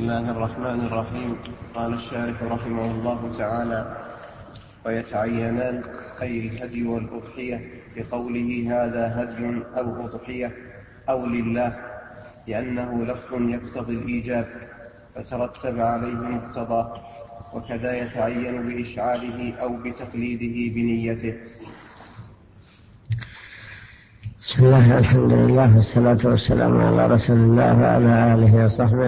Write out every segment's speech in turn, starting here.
الله الرحمن الرحيم. قال الشارح رحمه الله تعالى: ويتعينان أي الهدي والأضحية بقوله هذا هدي أو أضحية أو لله، لأنه لفظ يقتضي الإيجاب فترتب عليه مقتضاه، وكذا يتعين بإشعاره أو بتقليده بنيته. بسم الله، الحمد لله، والصلاة والسلام على رسول الله وعلى آله وصحبه.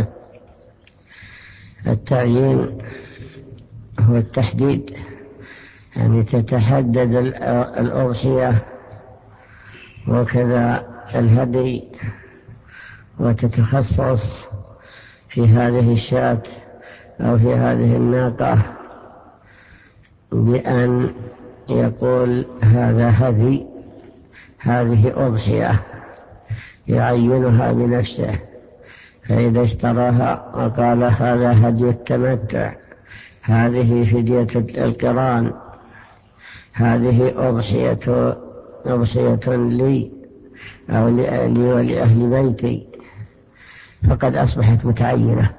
التعيين هو التحديد، يعني تتحدد الأضحية وكذا الهدي، وتتخصص في هذه الشاة أو في هذه الناقة بأن يقول هذا هدي، هذه أضحية، يعينها بنفسه. فإذا اشتراها وقال هذا هدي التمتع، هذه فدية القران، هذه أضحية لي أو لأهلي ولأهل بيتي، فقد أصبحت متعينة.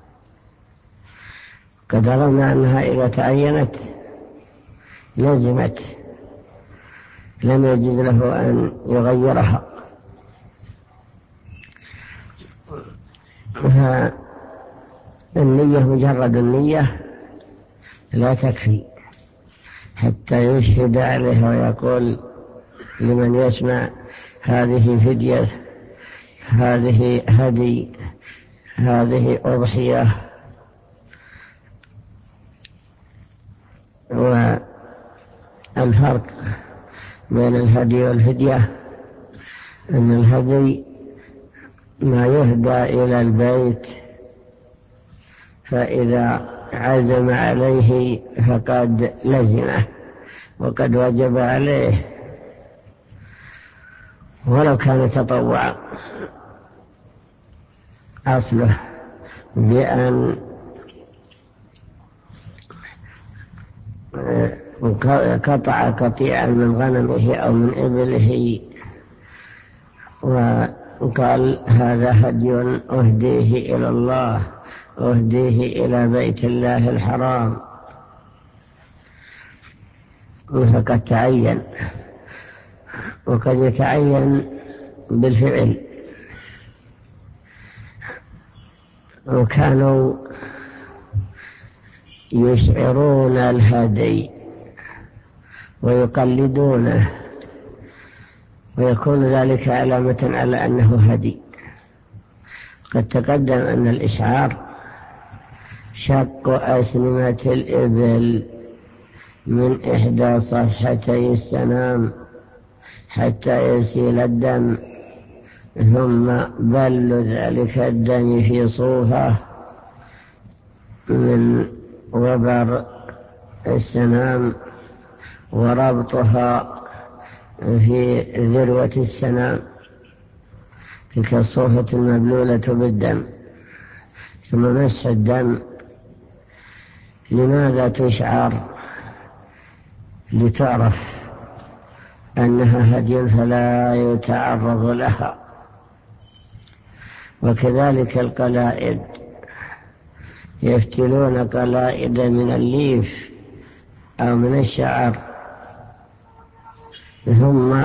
قد رأينا أنها إذا تعينت لزمت، لم يجوز له أن يغيرها. النية، مجرد النية لا تكفي حتى يشهد عليه ويقول لمن يسمع هذه فدية، هذه هدي، هذه أضحية. والفرق بين الهدي والفدية أن الهدي ما يهدى إلى البيت، فإذا عزم عليه فقد لزمه وقد وجب عليه ولو كان تطوعا. أصله بأن قطع قطيعا من غنمه أو من إبله وقال هذا هدي أهديه إلى الله، أهديه إلى بيت الله الحرام، فقد تعين. وقد يتعين بالفعل. وكانوا يشعرون الهدي ويقلدونه، ويكون ذلك علامة على أنه هدي. قد تقدم أن الإشعار شق أسنمة الإبل من إحدى صفحتي السنام حتى يسيل الدم، ثم بل ذلك الدم في صوفة من وبر السنام وربطها في ذروة السنام، تلك الصوفة المبلولة بالدم، ثم مسح الدم. لماذا تشعر؟ لتعرف أنها هدي فلا يتعرض لها. وكذلك القلائد، يفتلون قلائد من الليف أو من الشعر، ثم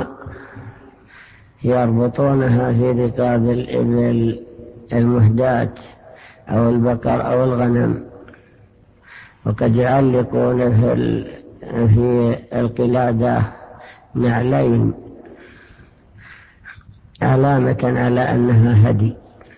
يربطونها في رقاب الإبل المهداة أو البقر أو الغنم، وقد يعلقون في القلادة نعلين علامة على أنها هدي،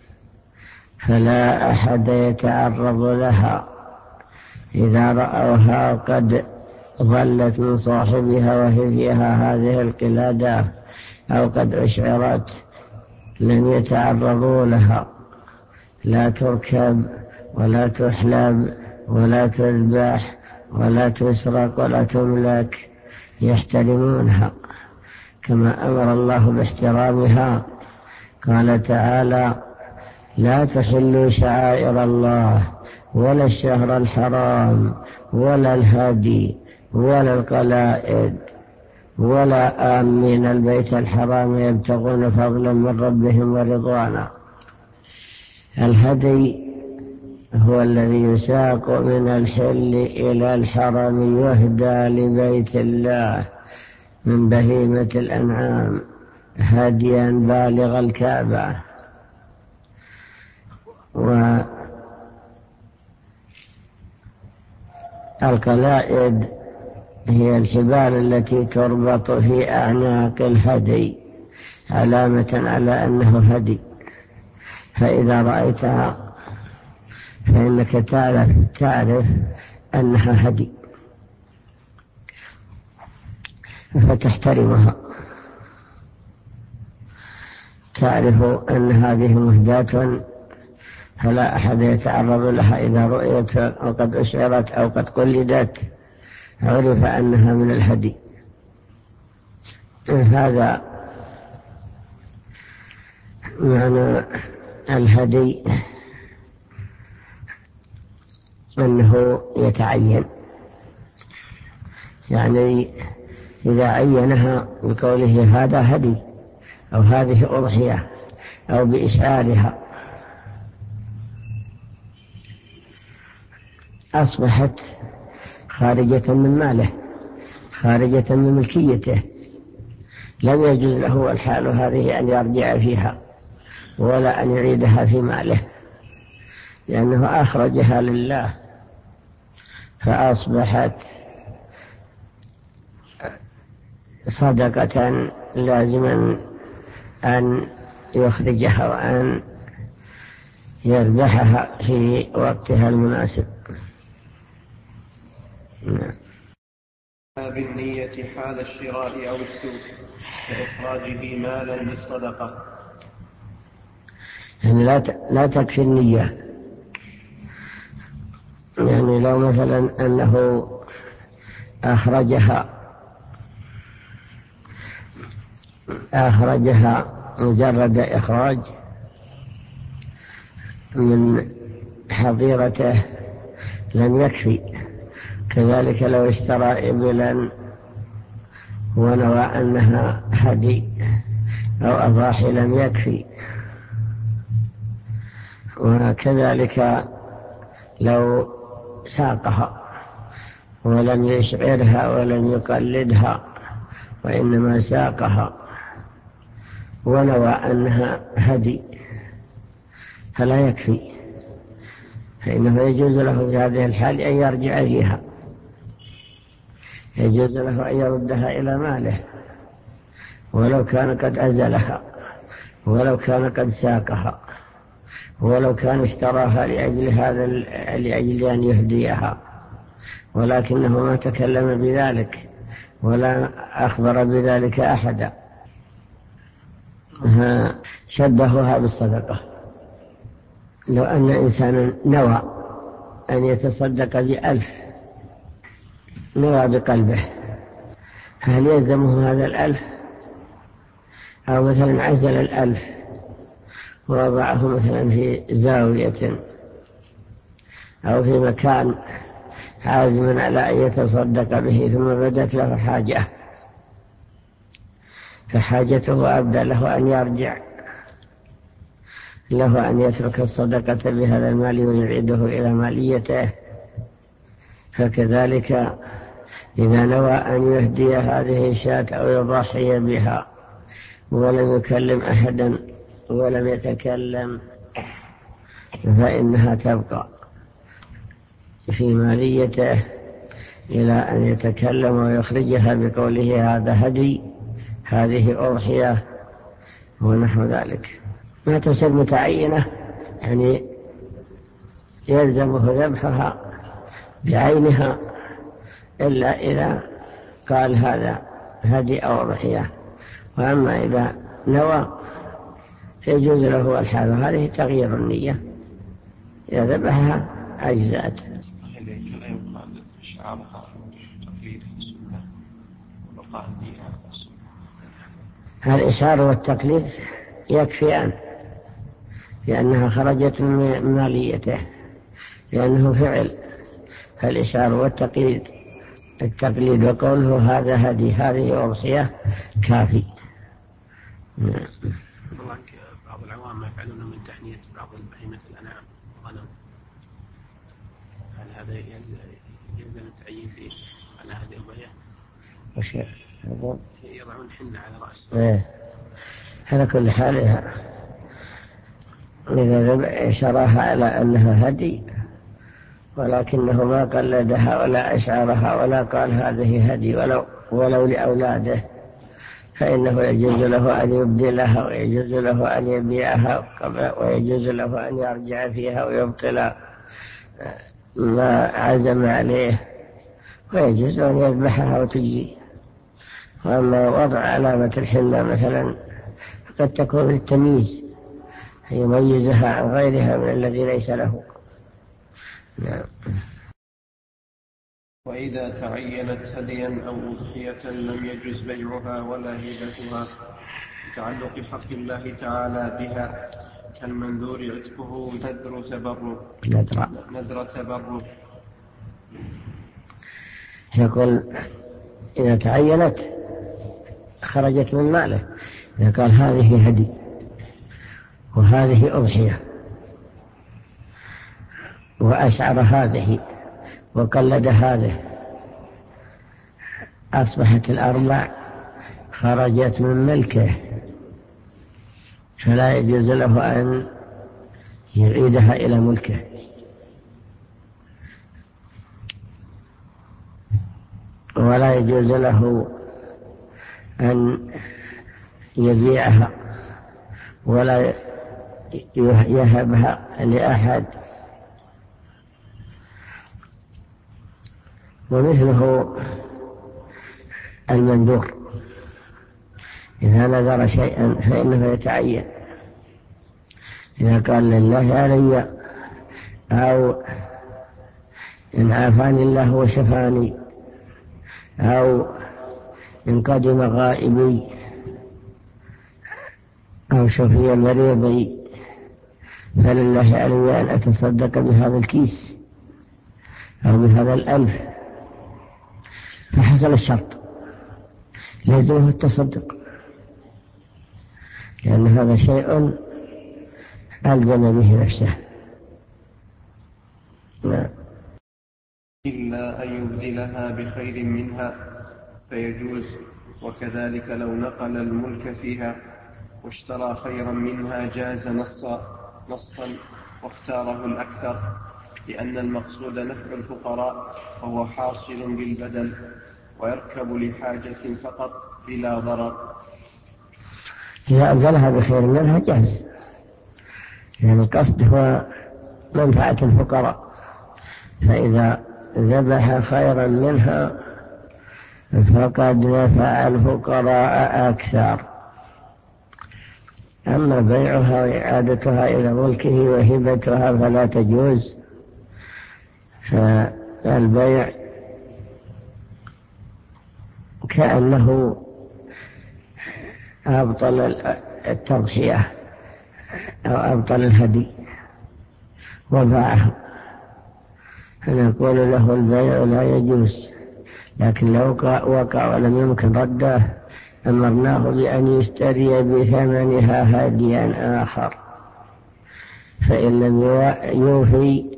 فلا أحد يتعرض لها. إذا رأوها قد ظلت من صاحبها وهي فيها هذه القلادة أو قد أشعرت لن يتعرضوا لها، لا تركب ولا تحلب ولا تذبح ولا تسرق ولا تملك، يحترمونها كما أمر الله باحترامها. قال تعالى: لا تحلوا شعائر الله ولا الشهر الحرام ولا الهدي ولا القلائد ولا آمين البيت الحرام يبتغون فضلا من ربهم ورضوانا. الهدي هو الذي يساق من الحل إلى الحرم يهدى لبيت الله من بهيمة الأنعام هديا بالغ الكعبة. والقلائد هي الحبال التي تربط في أعناق الهدي علامة على أنه هدي، فإذا رأيتها فإنك تعرف أنها هدي فتحترمها، تعرف أن هذه مهداة فلا أحد يتعرض لها إذا رؤيت أو قد أشعرت أو قد قلدت عرف أنها من الهدي. هذا معنى الهدي، أنه يتعين، يعني إذا عينها بقوله هذا هدي أو هذه أضحية أو بإشعارها أصبحت خارجة من ماله، خارجة من ملكيته، لم يجوز له الحال هذه أن يرجع فيها ولا أن يعيدها في ماله، لأنه أخرجها لله، فأصبحت صدقة لازما أن يخرجها وأن يذبحها في وقتها المناسب. بالنية حال الشراء أو السوق كإخراجه مالا للصدقة. يعني لا تكفي النية، يعني لو مثلا أنه أخرجها مجرد إخراج من حظيرته لم يكفي، كذلك لو اشترى إبلا ونوى أنها هدي أو أضاحي لم يكفي، وكذلك لو ساقها ولم يشعرها ولم يقلدها وإنما ساقها ونوى أنها هدي فلا يكفي، فإنه يجوز له في هذه الحال أن يرجع فيها، يجوز له أن يردها إلى ماله ولو كان قد أزلها ولو كان قد ساقها ولو كان اشتراها لأجل أن يهديها، ولكنه ما تكلم بذلك ولا أخبر بذلك أحدا. شبهها بالصدقة. لو أن إنسانا نوى أن يتصدق ب1,000، نوى بقلبه، هل يلزمه هذا 1,000؟ أو مثلا عزل 1,000 ووضعه مثلا في زاوية أو في مكان عازما على أن يتصدق به، ثم بدت له حاجة فحاجته أبدى له أن يرجع، له أن يترك الصدقة بهذا المال ويعيده إلى ماليته. فكذلك إذا نوى أن يهدي هذه الشاة أو يضحي بها ولم يكلم أحدا ولم يتكلم فإنها تبقى في ماليته إلى أن يتكلم ويخرجها بقوله هذا هدي، هذه أضحية ونحو ذلك. ما تصير متعينة، يعني يلزمه ذبحها بعينها إلا إذا قال هذا هدي أو أضحية. وأما إذا نوى فيجوز له الحال، هذه تغيير النية، إذا ذبحها أجزأت. الإشعار والتقليد يكفيان، لأنها خرجت من ماليته، لأنه فعل. فالإشعار والتقليد، التقليد وقوله هذا هدي هذه أضحية كافي. بعض العوام ما يفعلون من تحنية بعض بهيمة الأنعام غنم هذا يلزم التعيين فيه على هذه الضيعة. وش يضعون حنة على رأسه. إيه. على كل حال إذا شراها على أنها هدي ولكنه ما قلدها ولا أشعرها ولا قال هذه هدي ولو لأولاده، فإنه يجوز له أن يبدلها ويجوز له أن يبيعها ويجوز له أن يرجع فيها ويبطل ما عزم عليه، ويجوز أن يذبحها وتجزي. وأما وضع علامة الحنة مثلا قد تكون للتمييز يميزها عن غيرها من الذي ليس له. نعم. وإذا تعينت هديا أو أضحية لم يجز بيعها ولا هبتها لتعلق حق الله تعالى بها، كالمنذور عتقه نذر تبرك. يقول إذا تعينت خرجت من ماله، إذا قال هذه هدي وهذه أضحية وأشعر هذه وقلد هذه، أصبحت الأربع خرجت من ملكه، فلا يجوز له أن يعيدها إلى ملكه، ولا يجوز له أن يبيعها ولا يهبها لأحد. ومثله المندور إذا نذر شيئا فإنه يتعين، إذا قال لله علي أو إن عافاني الله وشفاني أو إن قدم غائبي أو شفي مريضي فلله علي أن أتصدق بهذا الكيس أو بهذا الألف، فحصل الشرط لازمه التصدق، لأن هذا شيء ألزم به نفسه. إلا أن يبدلها بخير منها فيجوز، وكذلك لو نقل الملك فيها واشترى خيرا منها جاز نصا واختاره الأكثر، لأن المقصود نفع الفقراء وهو حاصل بالبدل ويركب لحاجة فقط بلا ضرر. إذا أبدلها بخير منها جاز، يعني القصد هو منفعة الفقراء، فإذا ذبح خيرا منها فقد نفع الفقراء أكثر. أما بيعها وإعادتها إلى ملكه وهبتها فلا تجوز، فالبيع كأنه أبطل التضحية أو أبطل الهدي وباعه، فنقول له البيع لا يجوز. لكن لو وقع ولم يمكن رده أمرناه بأن يشتري بثمنها هديا آخر، فإن لم يوفي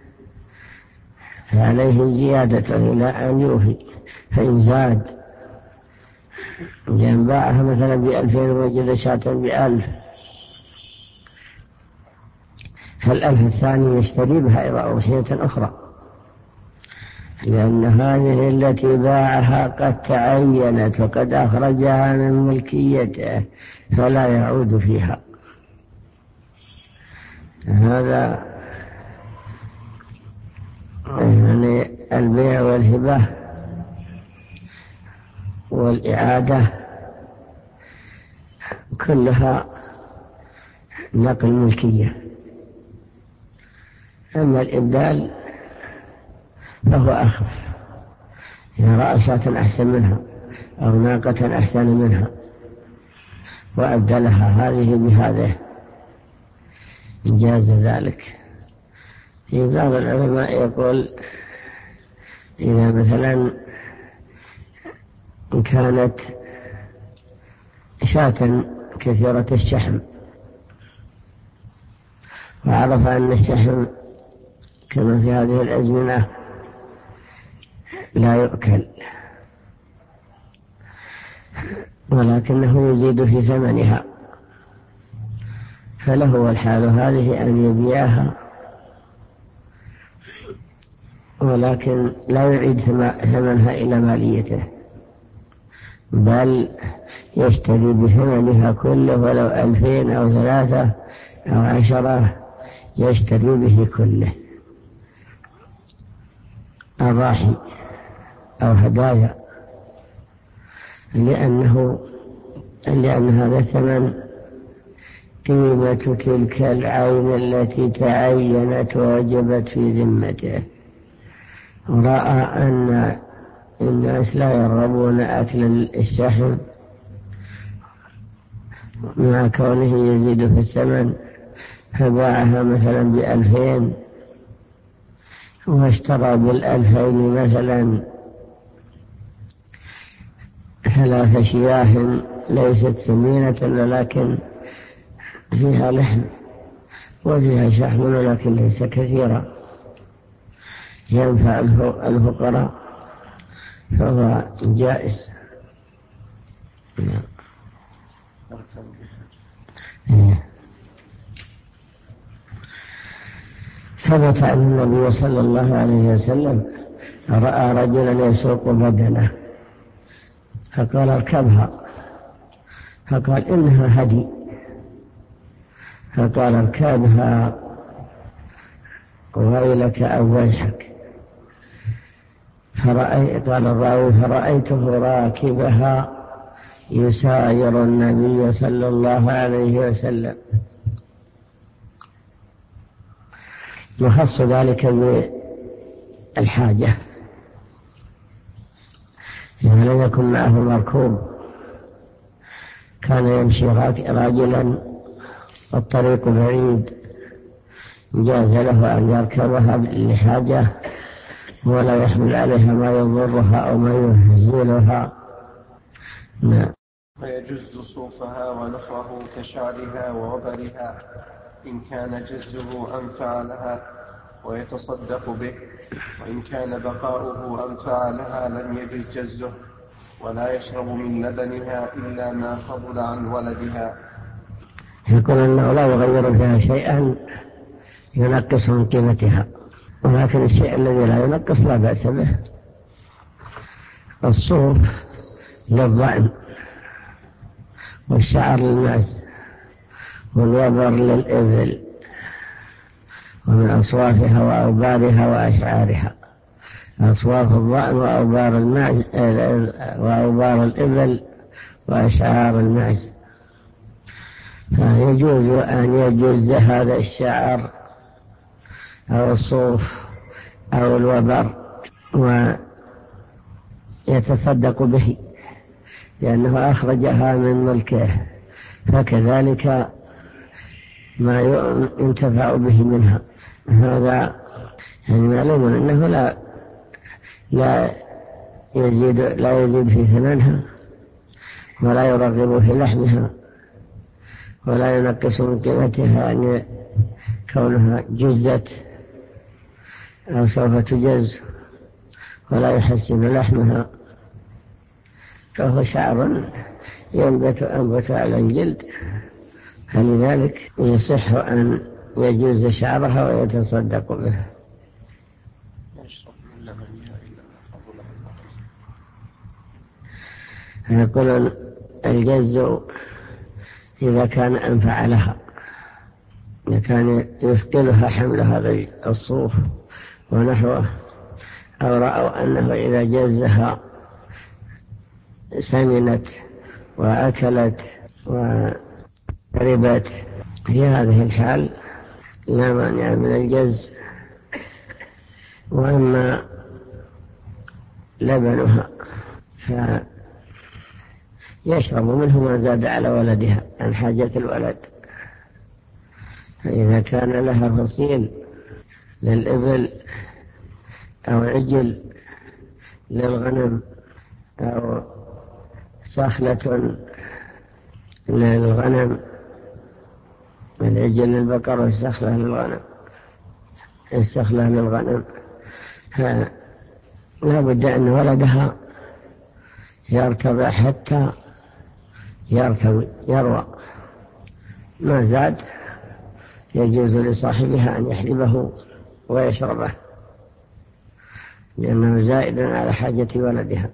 فعليه زيادة إلى أن يوفي، فإن زاد لأن باعها مثلا ب2000 وجد شاة ب1000، فال1000 الثاني يشتري بها إلى أضحية أخرى، لأن هذه التي باعها قد تعينت وقد أخرجها من ملكيته فلا يعود فيها. هذا يعني البيع والهبة والإعادة كلها نقل ملكية. أما الإبدال فهو أخف، إذا رأى شاة أحسن منها أو ناقة أحسن منها وأبدلها هذه بهذه جاز ذلك. في بعض العلماء يقول إذا مثلا كانت شاة كثيرة الشحم وعرف أن الشحم كما في هذه الأزمنة لا يؤكل، ولكنه يزيد في ثمنها، فله الحال هذه أن يبيعها، ولكن لا يعيد ثمنها إلى ماليته، بل يشتري بثمنها كله، ولو 2000 أو 3 أو 10 يشتري به كله أضاحي أو هدايا، لأن هذا الثمن قيمة تلك العين التي تعينت ووجبت في ذمته، ورأى أن الناس لا يرغبون أكل الشحم مع كونه يزيد في الثمن، فباعها مثلا ب2000 واشترى بال2000 مثلا 3 شياه ليست ثمينة ولكن فيها لحم وفيها شحم ولكن ليس كثيرا ينفع الفقراء، فهو جائز. ثبت أن النبي صلى الله عليه وسلم رأى رجلا يسوق بدنه فقال اركبها، فقال إنها هدي، فقال اركبها ويلك أو ويحك. قال الراوي فرأيته راكبها يساير النبي صلى الله عليه وسلم، يخص ذلك بالحاجة، إذا لم يكن معه مركوب كان يمشي راجلا والطريق بعيد جاز له أن يركبها لحاجة ولا يحمل عليها ما يضرها أو ما يهزلها. ويجز صوفها ونحره كشعرها ووبرها إن كان جزه أنفع لها ويتصدق به، وإن كان بقاؤه أنفع لها لم يجز جزه، ولا يشرب من لبنها إلا ما فضل عن ولدها. يقول أنه لا يغير فيها شيئا ينقص من قيمتها، ولكن الشيء الذي لا ينقص لا بأس به. الصوف للضأن، والشعر للمعز، والوبر للإبل، ومن أصوافها وأوبارها وأشعارها. أصواف الضأن وأوبار المعز وأوبار الإبل وأشعار المعز، فيجوز أن يجوز هذا الشعر أو الصوف أو الوبر ويتصدق به لأنه أخرجها من ملكه، فكذلك ما ينتفع به منها. هذا يعني معلوم أنه لا يزيد في ثمنها ولا يرغب في لحمها ولا ينقص من قيمتها، يعني كونها جزت أو سوف تجز، ولا يحسن لحمها، فهو شعر ينبت على الجلد، فلذلك يصح أن يجوز شعرها ويتصدق به. يقول الجز إذا كان أنفع لها، إذا كان يثقلها حمل هذا الصوف ونحوه، أو رأوا أنه إذا جزها سمنت وأكلت وربت، في هذه الحال لا مانع من الجز. وأما لبنها فيشرب منه ما زاد على ولدها عن حاجة الولد، فإذا كان لها فصيل للإبل أو عجل للغنم أو سخلة للغنم، العجل للبقر والسخلة للغنم، السخلة للغنم لا بد أن ولدها يرتضع حتى يروى، ما زاد يجوز لصاحبها أن يحلبه ويشربه لأنه زائد على حاجة ولدها.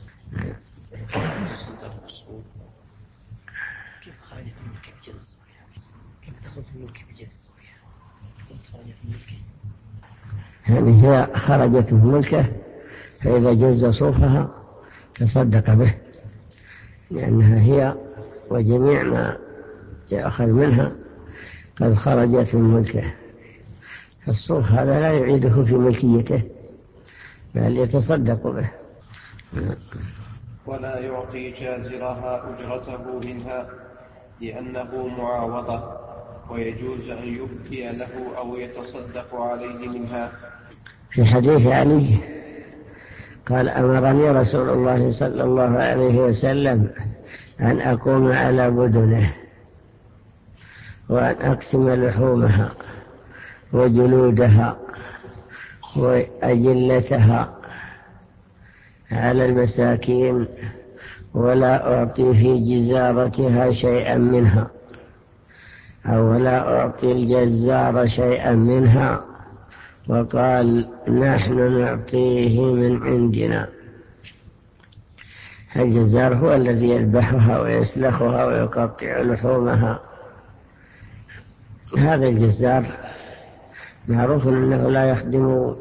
كيف خرجت الملك بجز؟ كيف تخرج الملك بجز؟ كيف خرجت الملك؟ يعني هي خرجت من ملكه، فإذا جز صوفها تصدق به، لأنها هي وجميع ما يأخذ منها قد خرجت من ملكه. الصوف هذا لا يعيده في ملكيته بل يتصدق به. ولا يعطي جازرها أجرته منها لأنه معاوضة، ويجوز أن يبكي له أو يتصدق عليه منها. في حديث علي قال: أمرني رسول الله صلى الله عليه وسلم أن أقوم على بدنه وأن أقسم لحومها وجلودها وأجلتها على المساكين، ولا أعطي في جزارتها شيئا منها، أو لا أعطي الجزار شيئا منها. وقال: نحن نعطيه من عندنا. الجزار هو الذي يذبحها ويسلخها ويقطع لحومها. هذا الجزار معروف أنه لا يخدم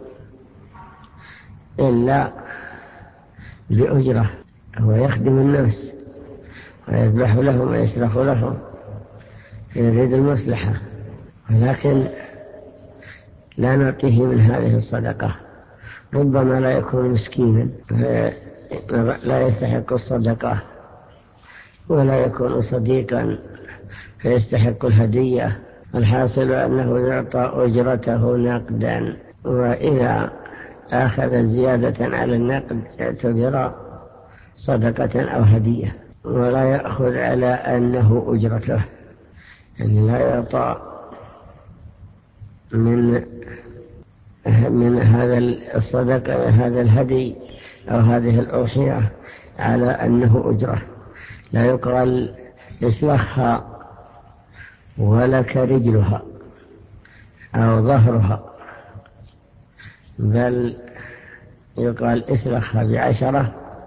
إلا بأجرة، هو يخدم الناس ويذبح لهم ويسلخ لهم، يريد المصلحة، ولكن لا نعطيه من هذه الصدقة. ربما لا يكون مسكينا لا يستحق الصدقة، ولا يكون صديقا فيستحق الهدية. الحاصل أنه يعطى أجرته نقدا، وإذا أخذ زيادة على النقد اعتبر صدقة أو هدية، ولا يأخذ على أنه أجرته، يعني لا يعطى من هذا الصدقة هذا الهدي أو هذه الأضحية على أنه أجرة. لا يقال اسلخها ولك رجلها أو ظهرها، بل يقال اسلخها ب10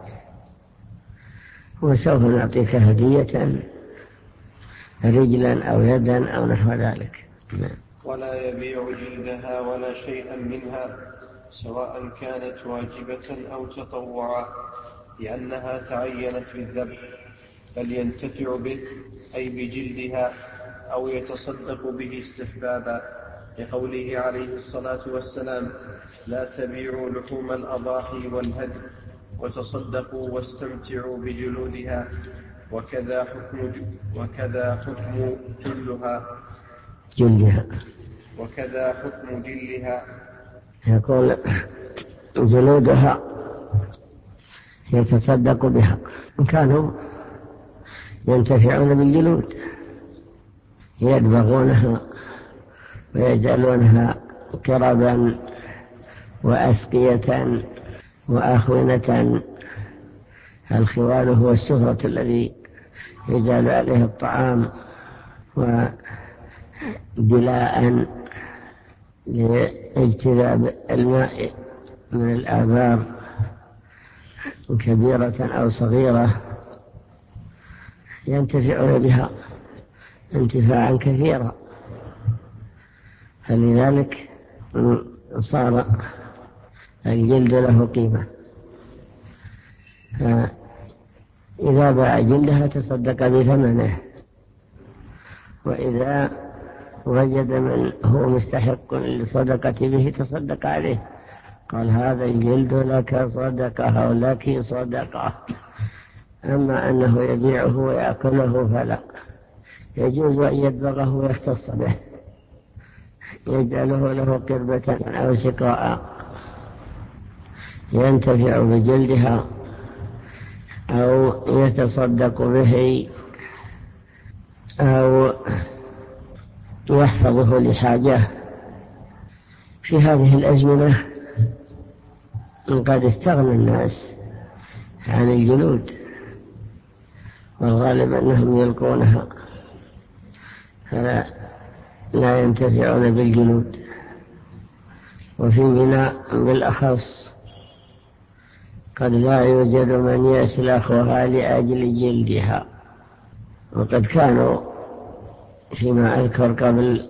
وسوف نعطيك هدية رجلا أو يدا أو نحو ذلك. ولا يبيع جلدها ولا شيئا منها سواء كانت واجبة أو تطوعا، لأنها تعينت بالذبح، بل ينتفع به أي بجلدها أو يتصدق به استحبابا، لقوله عليه الصلاة والسلام: لا تبيعوا لحوم الأضاحي والهدي وتصدقوا واستمتعوا بجلودها. وكذا حكم جلها. يقول جلودها يتصدق بها. كانوا ينتفعون بالجلود، يدبغونها ويجعلونها كربا وأسقية وأخونة. الخوان هو السفرة الذي يجعل عليه الطعام، وجلاء لاجتذاب الماء من الآبار كبيرة أو صغيرة، ينتفعون بها انتفاعا كثيرا، فلذلك صار الجلد له قيمة. إذا باع جلدها تصدق بثمنه، وإذا وجد من هو مستحق للصدقة به تصدق عليه، قال: هذا الجلد لك صدقة أو لك صدقة. أما أنه يبيعه ويأكله فلا، يجوز أن يدبغه ويختص به، يجعله له قربة أو سقاء ينتفع بجلدها، أو يتصدق به، أو يحفظه لحاجة في هذه الأزمنة قد استغنى الناس عن الجلود، والغالب أنهم يلقونها فلا ينتفعون بالجلود. وفي منى بالأخص قد لا يوجد من يسلخها لأجل جلدها. وقد كانوا فيما أذكر قبل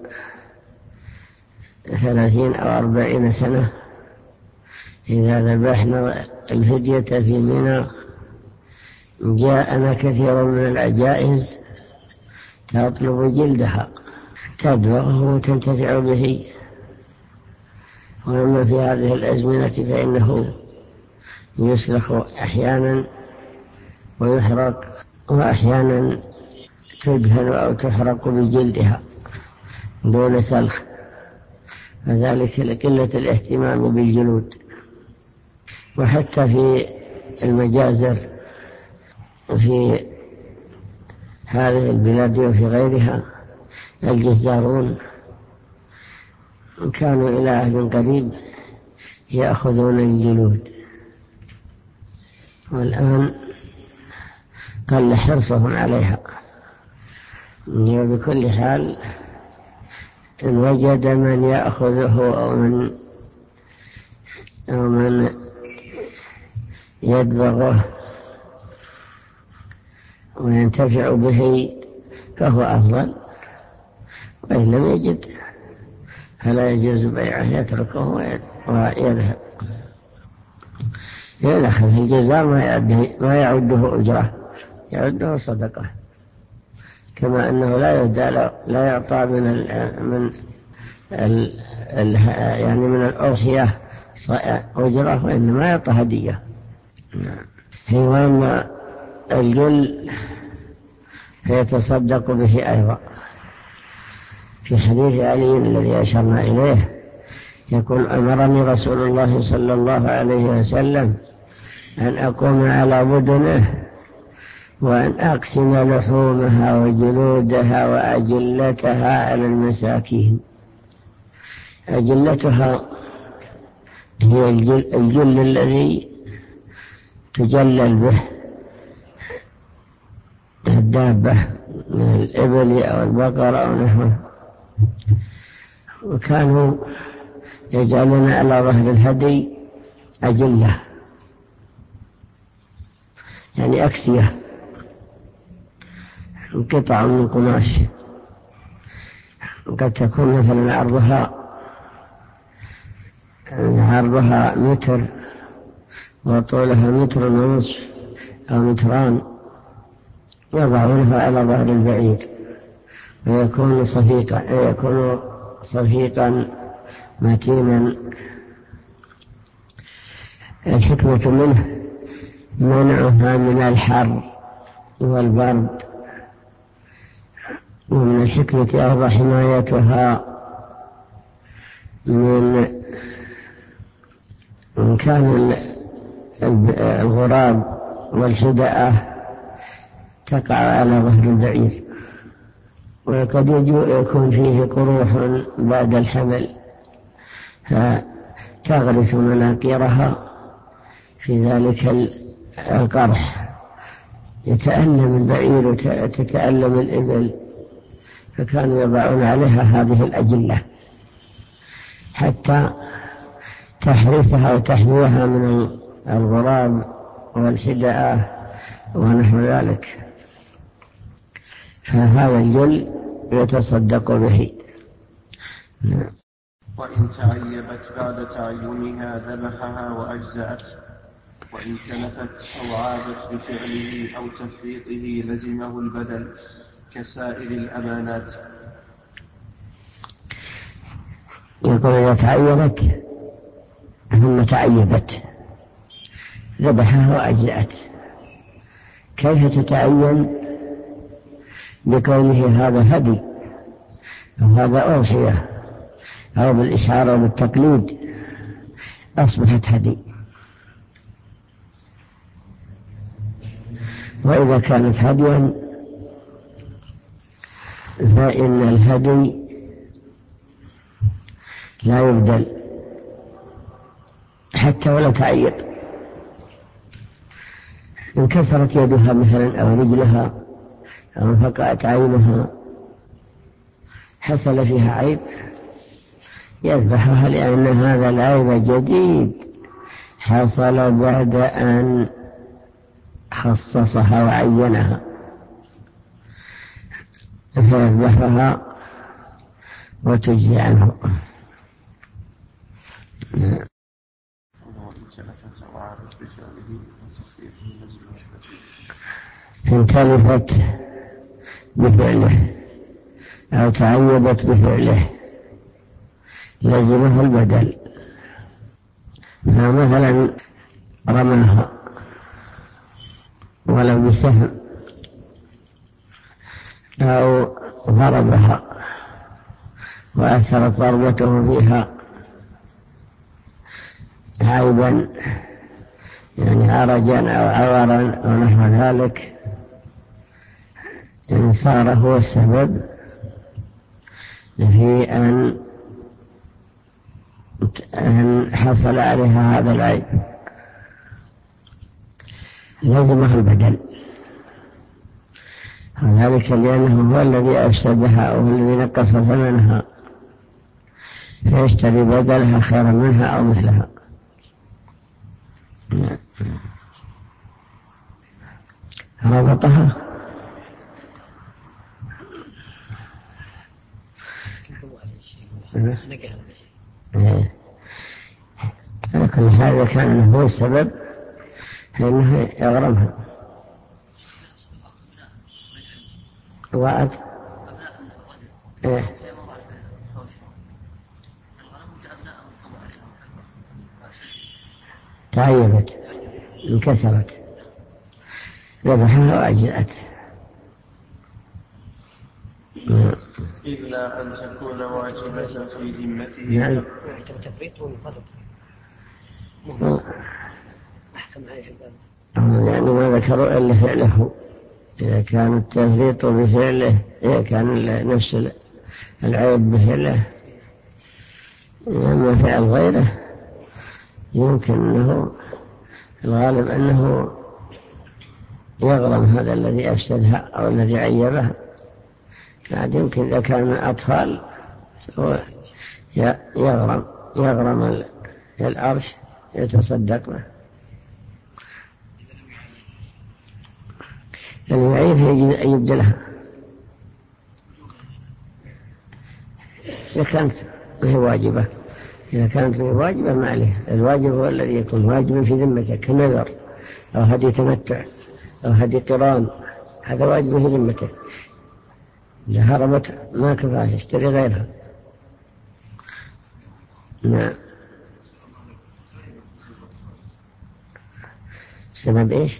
30 أو 40 سنة إذا ذبحنا الفدية في منى جاءنا كثير من العجائز تطلب جلدها تدبغه وتنتفع به. وأما في هذه الأزمنة فإنه يسلخ أحيانا ويحرق، وأحيانا تدهن أو تحرق بجلدها دون سلخ، وذلك لقلة الاهتمام بالجلود. وحتى في المجازر في هذه البلاد وفي غيرها الجزارون كانوا إلى عهد قريب يأخذون الجلود، والآن قل حرصهم عليها. وبكل حال إن وجد من يأخذه أو من يدبغه وينتفع به فهو أفضل، وإن لم يجد فلا يجوز بيعه، يتركه ويذهب. يأخذ الجزار ما يعده أجرة، يعده صدقة، كما أنه لا يعطى من الأضحية أجرة، وإنما يعطى هدية. حيوان الجل فيتصدق به أيضا. في حديث علي الذي أشرنا إليه يقول: أمرني رسول الله صلى الله عليه وسلم أن أقوم على بدنه وأن أقسم لحومها وجلودها وأجلتها على المساكين. أجلتها هي الجل الذي تجلل به الدابة من الإبل أو البقر أو نحوه. وكانوا يجعلون على ظهر الهدي أجلة، يعني أكسية، قطع من قماش، قد تكون مثلا عرضها 1 متر وطولها 1.5 متر أو 2 متران، يضعونها على ظهر البعير ويكون صفيقا متينا. الحكمة منه منعها من الحر والبرد، ومن الحكمة أيضا حمايتها من كان الغراب والحدأة تقع على ظهر البعير، وقد يكون فيه قروح بعد الحمل، فتغرس مناقيرها في ذلك القرح، يتألم البعير وتتألم الإبل، فكانوا يضعون عليها هذه الأجلة حتى تحرسها وتحميها من الغراب والحدأة ونحو ذلك. فهذا الجل يتصدق به. وإن تعيبت بعد تعينها ذبحها وأجزأت، وإن تلفت أو عابت بفعله أو تفريطه لزمه البدل كسائر الأمانات. يقول: إذا تعيبت ثم تعيبت ذبحها وأجزأت. كيف تتعين؟ بقوله هذا هدي أو هذا أضحية، أو بالإشعار أو بالتقليد أصبحت هدي. وإذا كانت هديا فإن الهدي لا يبدل، حتى ولو تعيط. انكسرت يدها مثلا أو رجلها أو انفقعت عينها حصل فيها عيب يذبحها، لأن هذا العيب جديد حصل بعد أن خصصها وعينها، فيذبحها وتجزي عنه. إن تلفت بفعله أو تعيبت بفعله لزمه البدل. فمثلا رماها ولو بسهم أو ضربها وأثرت ضربته فيها عيبا يعني عرجا أو عورا أو نحو ذلك، إن صار هو السبب في أن حصل عليها هذا العيب لازمه البدل، وذلك لأنه هو الذي أفسدها أو الذي نقص ثمنها، فيشتري بدلها خيرا منها أو مثلها. ربطها لكن هذا كان هو السبب فإنه يغرمها. وعد تعيبت انكسرت ذبحها وأجزأت. إلا أن تكون واجبة في ذمته. نعم. تفريط ويفرط أحكم عليه يعني ما ذكروا إلا فعله. إذا كان التفريط بفعله، إذا كان نفس العيب بفعله، أما فعل غيره يمكن أنه الغالب أنه يغرم هذا الذي أفسدها أو الذي عيبها. كان يمكن إذا كان من أطفال يغرم الأرش يتصدق به. المعيب يبدلها إذا كانت هي واجبة. إذا كانت هي واجبة ما عليها. الواجب هو الذي يكون واجبا في ذمتك كنذر أو هدي تمتع أو هدي قران، هذا واجب في ذمتك. إذا هربت ما كفاية يشتري غيرها. نعم. سبب إيش؟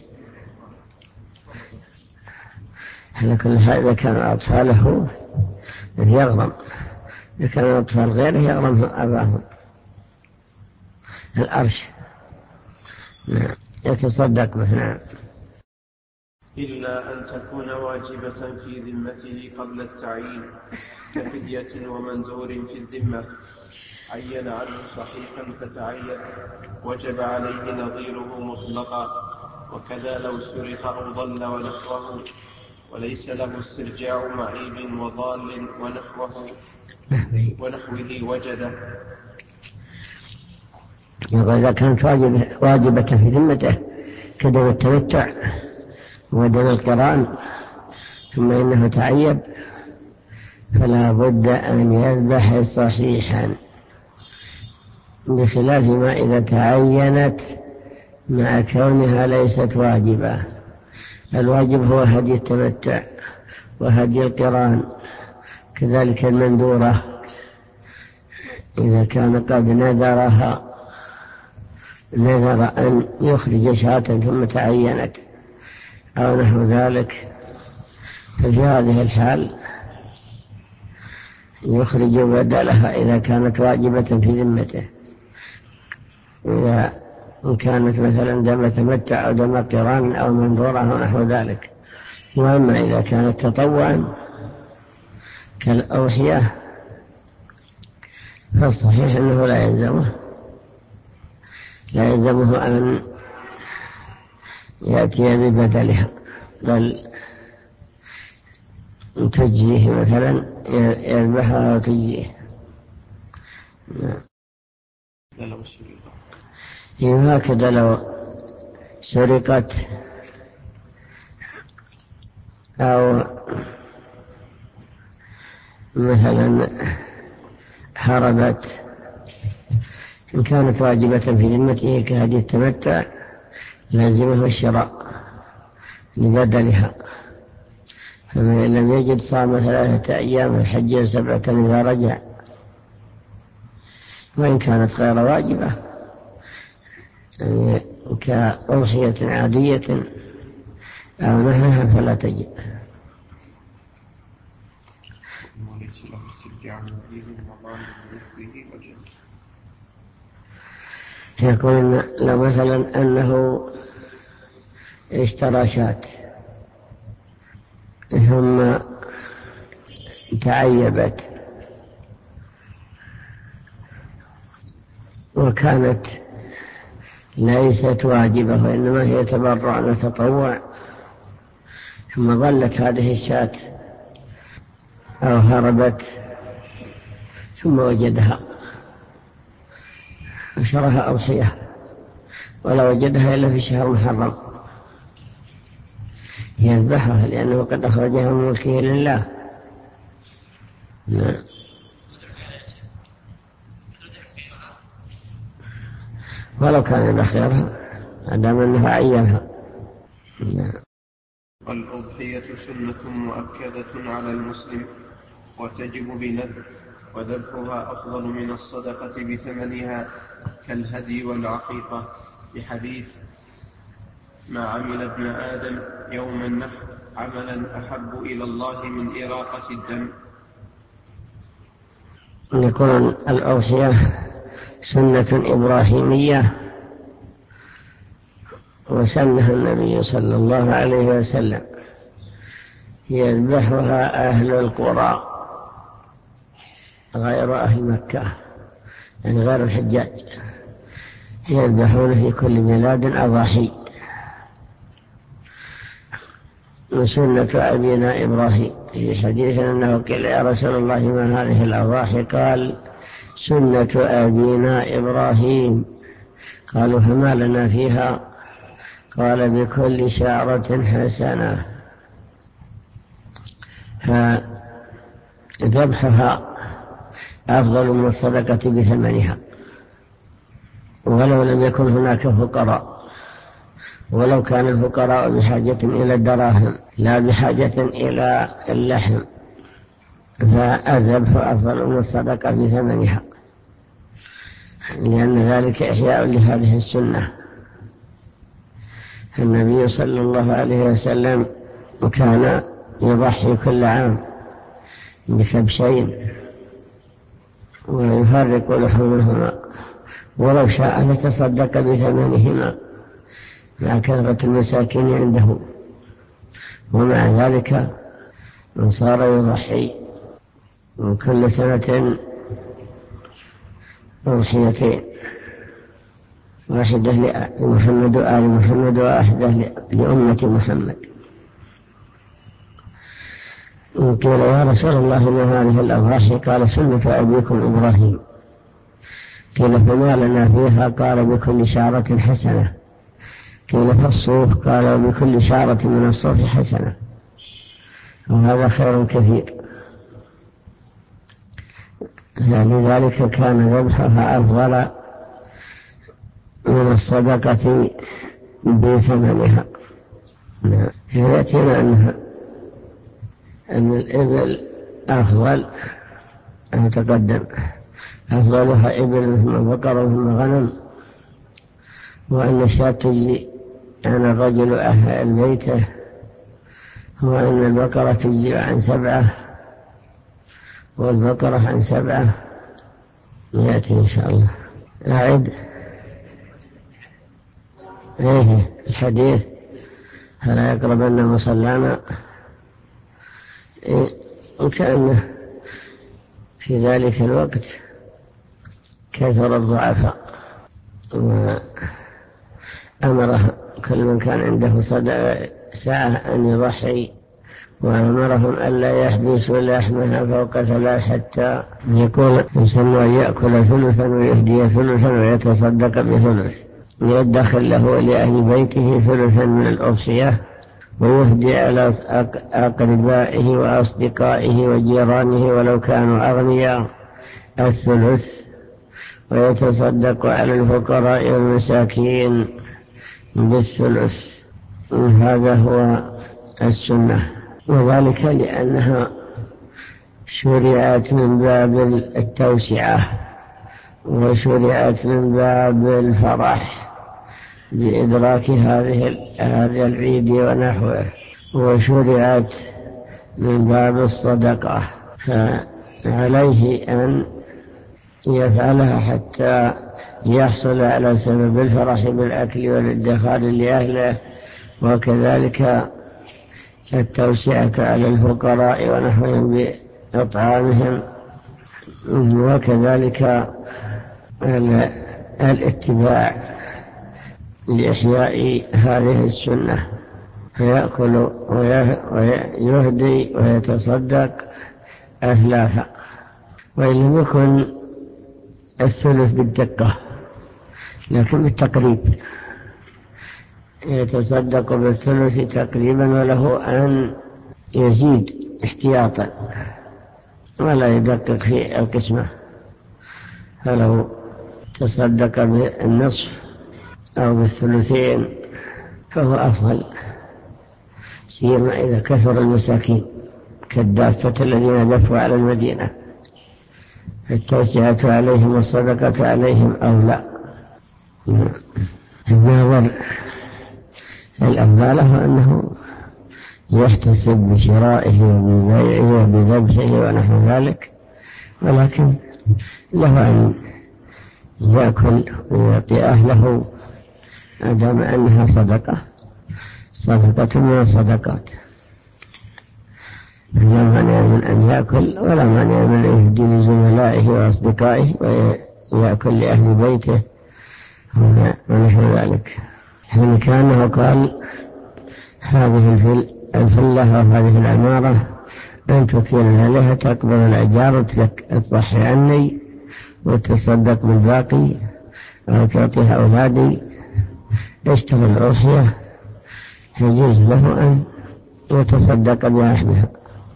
على كل حال إذا كان أطفاله يغرم، إذا كان أطفال غيره يغرم أباهم الأرش. نعم. يتصدق به. نعم. إلا أن تكون واجبة في ذمته قبل التعيين كفدية ومنذور في الذمة، عين عنه صحيحا فتعين وجب عليه نظيره مطلقا، وكذا لو سرق أو ضل ونحوه وليس له استرجاع معيب وضال ونحوه وجده. إذا كانت واجبة في ذمته كدم التمتع ودم القران ثم إنه تعيب فلا بد أن يذبح صحيحا، بخلاف ما إذا تعينت مع كونها ليست واجبة. الواجب هو هدي التمتع وهدي القران، كذلك المندورة إذا كان قد نذر أن يخرج شاة ثم تعينت أو نحو ذلك، ففي هذه الحال يخرج بدلها إذا كانت واجبة في ذمته. إذا كانت مثلا دم تمتع أو دم قران أو منذورة أو نحو ذلك. وأما إذا كانت تطوعا كالأوحية فالصحيح أنه لا يلزمه، لا يلزمه أن يأتي ببدلها، بل تجزيه مثلا يذبحها وتجزيه. هكذا لو سرقت أو مثلا هربت إن كانت واجبة في ذمته كهدي التمتع لازمه الشراء لبدلها. فمن لم يجد صام 3 أيام الحج 7 إذا رجع. وإن كانت غير واجبة يعني كأضحية عادية أو نحوها فلا تجب. يقول لو مثلا أنه اشترى شاة ثم تعيبت وكانت ليست واجبة وإنما هي تبرع وتطوع، ثم ظلت هذه الشاة أو هربت ثم وجدها وشرها أضحية ولا وجدها إلا في شهر محرم يذبحها لأنه قد أخرجها من ملكه لله. نعم. ولو كان بخيرها أدام أنه عينها. نعم. والأضحية سنة مؤكدة على المسلم وتجب بنذر، وذبحها أفضل من الصدقة بثمنها كالهدي والعقيقة، بحديث ما عمل ابن آدم يوم النحر عملا أحب إلى الله من إراقة الدم. يكون الأضحية سنة إبراهيمية وسنها النبي صلى الله عليه وسلم، يذبحها أهل القرى غير أهل مكة يعني غير الحجاج، يذبحون في كل بلاد أضاحي. وسنة أبينا إبراهيم في حديث أنه قيل يا رسول الله ما هذه الأضاحي؟ قال سنة أبينا إبراهيم. قالوا فما لنا فيها؟ قال بكل شعرة حسنة. فذبحها أفضل من الصدقة بثمنها، ولو لم يكن هناك فقراء، ولو كان الفقراء بحاجة إلى الدراهم لا بحاجة إلى اللحم، فالذبح أفضل من الصدقة بثمنها، لأن ذلك إحياء لهذه السنة. النبي صلى الله عليه وسلم كان يضحي كل عام بكبشين ويفرق لحومهما، ولو شاء لتصدق بثمنهما مع كثرة المساكين عنده، ومع ذلك صار يضحي كل سنة أضحيتين، واحدة لمحمد وآل محمد وواحدة لأمة محمد. قيل يا رسول الله ما هذه الأضاحي؟ قال سنة أبيكم إبراهيم. قيل فما لنا فيها؟ قال بكل شعرة حسنة. قيل فالصوف؟ قال بكل شعرة من الصوف حسنة، وهذا خير كثير. لذلك كان ذبحها أفضل من الصدقة بثمنها. يأتينا أن الإبل أفضل، أن تقدم أفضلها إبل ثم بقر ثم غنم، وأن الشاة تجزي عن الرجل أهل بيته، وأن البقرة تجزي عن 7 والبقرة عن 7. يأتي إن شاء الله. أعد الحديث فلا يقربن مصلانا، وكأنه في ذلك الوقت كثر الضعفاء أمره كل من كان عنده ساعة أن يضحي، وأمرهم ألا يحبسوا لحمها فوق 3 حتى يكون يسن أن يأكل ثلثا ويهدي ثلثا ويتصدق بثلث، يدخل له ولأهل بيته ثلثا من الأضحية، ويهدي على أقربائه وأصدقائه وجيرانه ولو كانوا أغنياء 1/3، ويتصدق على الفقراء والمساكين ب3. هذا هو السنة، وذلك لأنها شرعت من باب التوسعة، وشرعت من باب الفرح بإدراك هذا العيد ونحوه، وشرعت من باب الصدقة، فعليه أن يفعلها حتى يحصل على سبب الفرح بالأكل والادخار لأهله، وكذلك التوسعة على الفقراء ونحوهم بإطعامهم، وكذلك الاتباع لإحياء هذه السنة، فيأكل ويهدي ويتصدق 3، وإن لم يكن 1/3 بالدقة لكن بالتقريب، يتصدق ب3 تقريبا، وله أن يزيد احتياطا ولا يدقق في القسمة، فلو تصدق بالنصف أو ب2 فهو أفضل، سيما إذا كثر المساكين كالدافة الذين دفوا على المدينة، التوسعة عليهم والصدقة عليهم أولى. الناظر الأفضل هو أنه يحتسب بشرائه وببيعه وبذبحه ونحو ذلك، ولكن له أن يأكل ويعطي أهله أدام أنها صدقة من الصدقات، لا مانع من أن يأكل ولا مانع من أن يهدي لزملائه وأصدقائه ويأكل لأهل بيته ونحو ذلك. حين كانه قال هذه الفلة وهذه العمارة أن تكين عليها تقبل الأجار تضحي عني وتصدق بالباقي أو تعطيها أولادي اشتري الأضحية، يجوز له أن يتصدق بلحمها،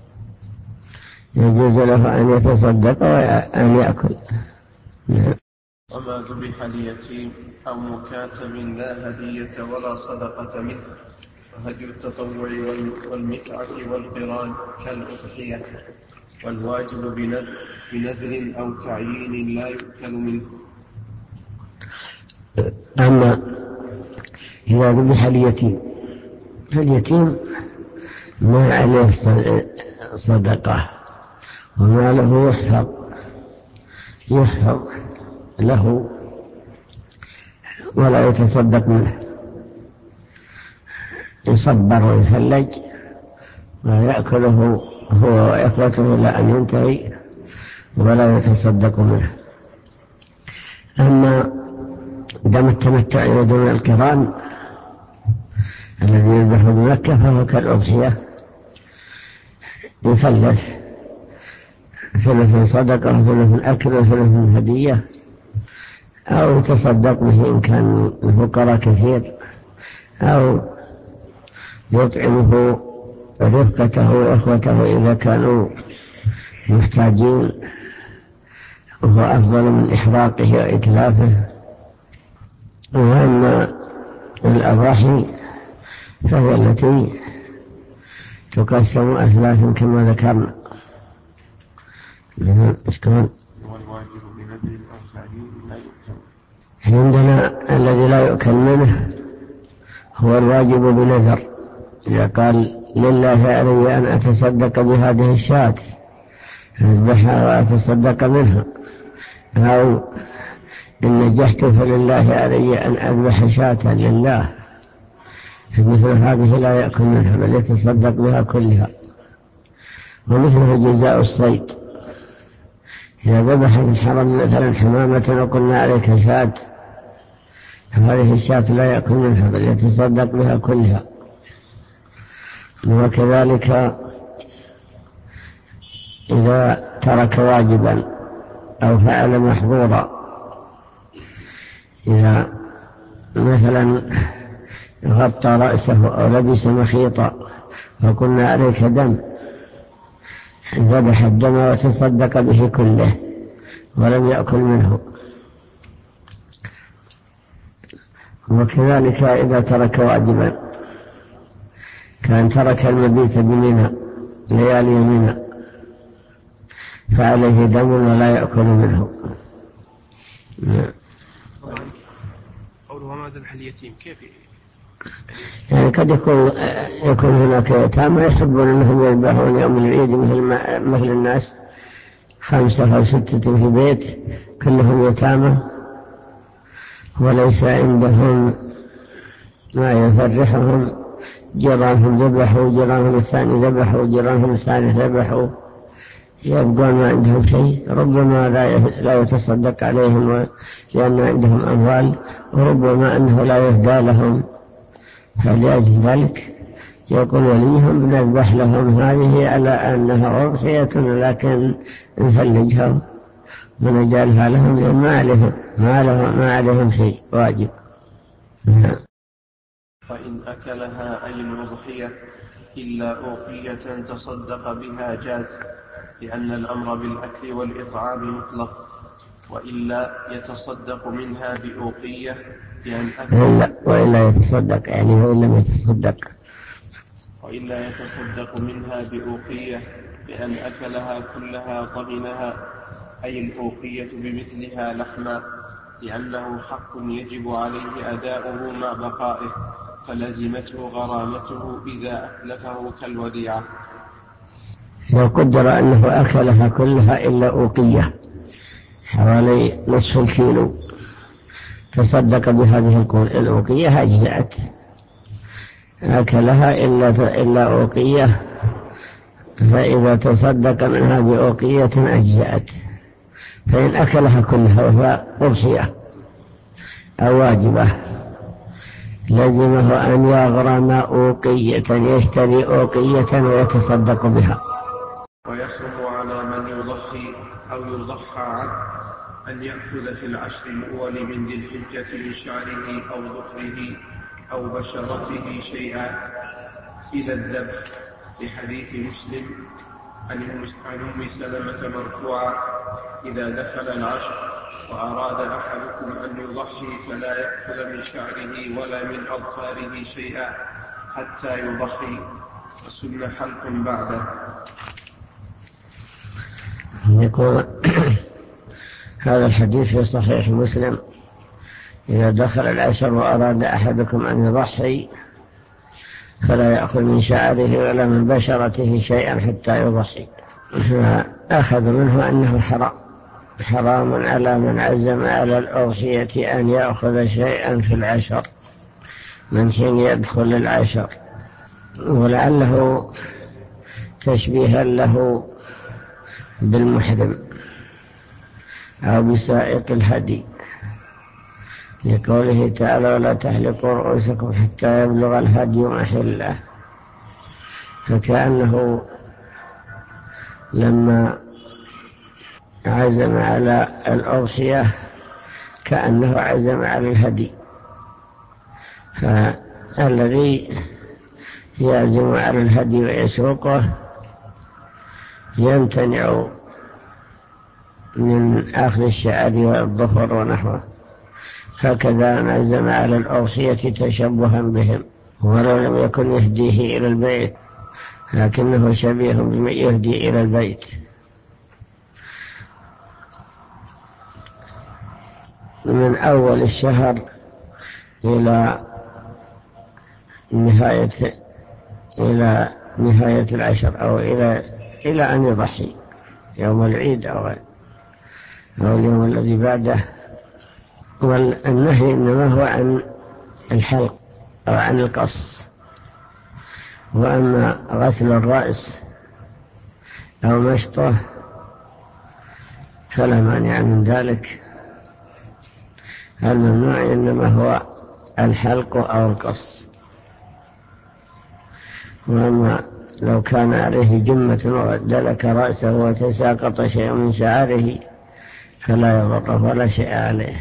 يجوز له أن يتصدق وأن يأكل. وما ذبح ليتيم أو مكاتب لا هدية ولا صدقة منه، فهدي التطوع والمتعة والقران كالأضحية، والواجب بنذر أو تعيين لا يؤكل منه. أما إذا ذبح اليتيم فاليتيم ما عليه صدقة وماله يحفظ له ولا يتصدق منه، يصبر ويثلج ويأكله هو وإخوته إلى أن ينتهي ولا يتصدق منه. أما دم التمتع ودم القران الذي يذبح بمكة فهو كالأضحية، يثلث 3 صدقة و3 أكل و3 هدية، أو يتصدق به إن كان الفقراء كثير، أو يطعمه رفقته وإخوته إذا كانوا محتاجين، وهو أفضل من إحراقه وإتلافه. وأما الأضاحي فهي التي تقسم 3 كما ذكرنا. عندنا الذي لا يؤكل منه هو الواجب بنذر، إذا قال لله علي أن أتصدق بهذه الشاة أذبحها وأتصدق منها، أو إن نجحت فلله علي أن أذبح شاة لله، فمثل هذه لا يأكل منها بل يتصدق بها كلها. ومثله جزاء الصيد، إذا ذبح في الحرم مثلا حمامة وقلنا عليك شاة هذه الشاة لا يأكل منها بل يتصدق بها كلها. وكذلك إذا ترك واجبا أو فعل محظورا، إذا مثلا غطى رأسه أو لبس مخيطا فقلنا عليك دم، ذبح الدم وتصدق به كله ولم يأكل منه. وكذلك إذا ترك واجبا، كان ترك المبيت بمنى ليالي منى فعليه دم ولا يأكل منه. قوله ما ذبح اليتيم كيف يعني قد يكون هناك يتامى يحبون أنهم يذبحون يوم العيد مثل الناس 5 أو 6 في بيت كلهم يتامى وليس عندهم ما يفرحهم، جيرانهم ذبحوا، جيرانهم الثاني ذبحوا، جيرانهم الثاني ذبحوا، يبقون ما عندهم شيء، ربما لا يتصدق عليهم لأن عندهم أموال، وربما أنه لا يهدى لهم، فلأجل ذلك يقول وليهم نذبح لهم هذه على أنها أضحية لكن نفلجها ونجعلها لهم لأن ما عليهم شيء واجب. وإن أكلها أي الأضحية إلا أوقية تصدق بها جاز، لأن الأمر بالأكل والإطعام مطلق، وإلا يتصدق منها بأوقية لأن وإلا يتصدق يعني وإن لم يتصدق، وإلا يتصدق منها بأوقية لأن أكلها كلها ضمنها، أي الأوقية بمثلها لحما، لأنه حق يجب عليه أداؤه مع بقائه، فلزمته غرامته إذا أتلفه كالوديعة. لو قدر أنه أكلها كلها إلا أوقية حوالي نصف الكيلو تصدق بهذه الأوقية أجزأت، أكلها إلا أوقية فإذا تصدق منها بأوقية أجزأت. فإن أكلها كلها وهي أضحية أو واجبة لزمه أن يغرم أوقية، يشتري أوقية ويتصدق بها. ويحرم على من يضحي أو يضحى عنه أن يأخذ في العشر الأول من ذي الحجة من شعره أو ظفره أو بشرته شيئا إلى الذبح، لحديث مسلم عن أم سلمة مرفوعا: إذا دخل العشر وأراد أحدكم أن يضحي فلا يأخذ من شعره ولا من أظفاره شيئا حتى يضحي، وسن حلق بعده. يقول هذا الحديث في صحيح مسلم: إذا دخل العشر وأراد أحدكم أن يضحي فلا يأخذ من شعره ولا من بشرته شيئا حتى يضحي. أخذ منه أنه حرام على من عزم على الأضحية أن يأخذ شيئا في العشر من حين يدخل العشر، ولعله تشبيها له بالمحرم أو بسائق الهدي، لقوله تعالى: ولا تحلقوا رؤوسكم حتى يبلغ الهدي محله. فكأنه لما عزم على الأضحية كأنه عزم على الهدي، فالذي يعزم على الهدي ويسوقه يمتنع من أخذ الشعر والظفر ونحوه. هكذا نعزم على الأضحية تشبها بهم، ولو لم يكن يهديه إلى البيت لكنه شبيه بمن يهدي إلى البيت. من أول الشهر إلى نهاية العشر أو إلى أن يضحي يوم العيد أو اليوم الذي بعده. والنهي إنما هو عن الحلق أو عن القص، وأما غسل الرأس أو مشطه فلا مانع من ذلك، الممنوع إنما هو الحلق أو القص. وأما لو كان عليه جمة ودلك رأسه وتساقط شيء من شعره فلا يضره ولا شيء عليه.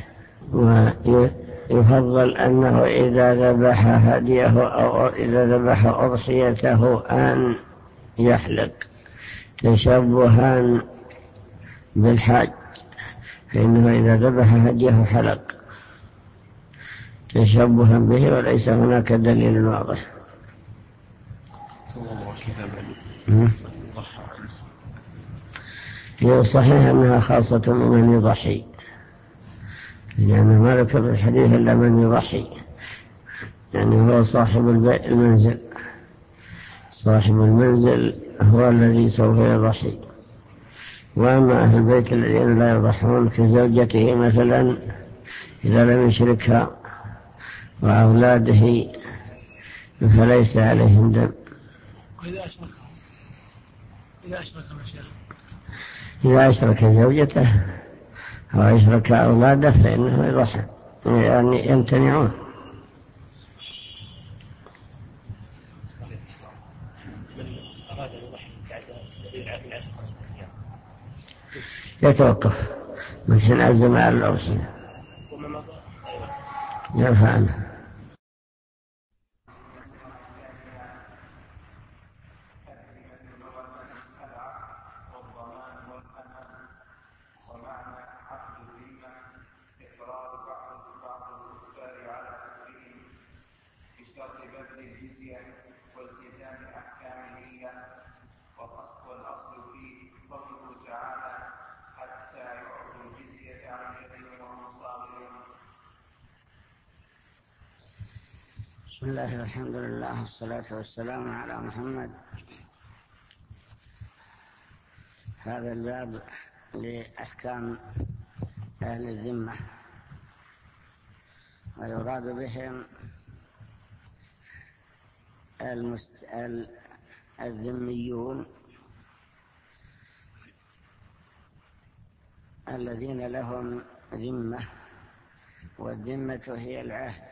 ويفضل أنه إذا ذبح هديه أو إذا ذبح أضحيته أن يحلق تشبها بالحاج، فإنه إذا ذبح هديه حلق تشبها به، وليس هناك دليل واضح. هي صحيح أنها خاصة بمن يضحي، لأنه ما ذكر الحديث إلا من يضحي، يعني هو صاحب المنزل. صاحب المنزل هو الذي سوف يضحي. وأما أهل البيت الذين لا يضحون كزوجته مثلا إذا لم يشركها وأولاده فليس عليهم دم. إذا أشرك زوجته أو أشرك أولاده فإنه يضحي، يعني يمتنعون. يتوقف من حين عزم على الأضحية يرفع عنه. بسم الله والحمد لله والصلاة والسلام على محمد. هذا الباب لأحكام أهل الذمة، ويراد بهم الذميون الذين لهم ذمة، والذمة هي العهد.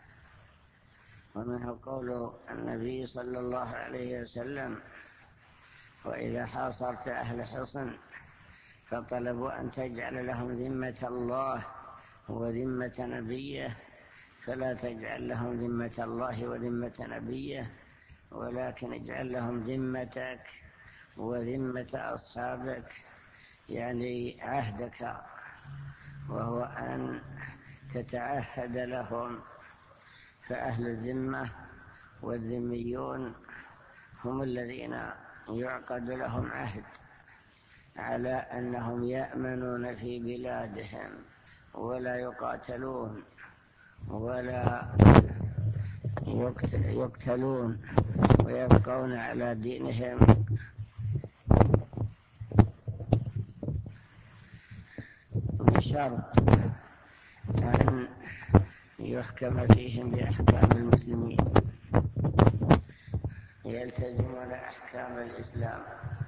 ومنه قول النبي صلى الله عليه وسلم: وإذا حاصرت أهل حصن فطلبوا أن تجعل لهم ذمة الله وذمة نبيه فلا تجعل لهم ذمة الله وذمة نبيه، ولكن اجعل لهم ذمتك وذمة أصحابك، يعني عهدك، وهو أن تتعهد لهم. فأهل الذمة والذميون هم الذين يعقد لهم عهد على أنهم يأمنون في بلادهم ولا يقاتلون ولا يقتلون ويبقون على دينهم، بشرط أن يحكم فيهم بأحكام المسلمين، يلتزمون أحكام الإسلام،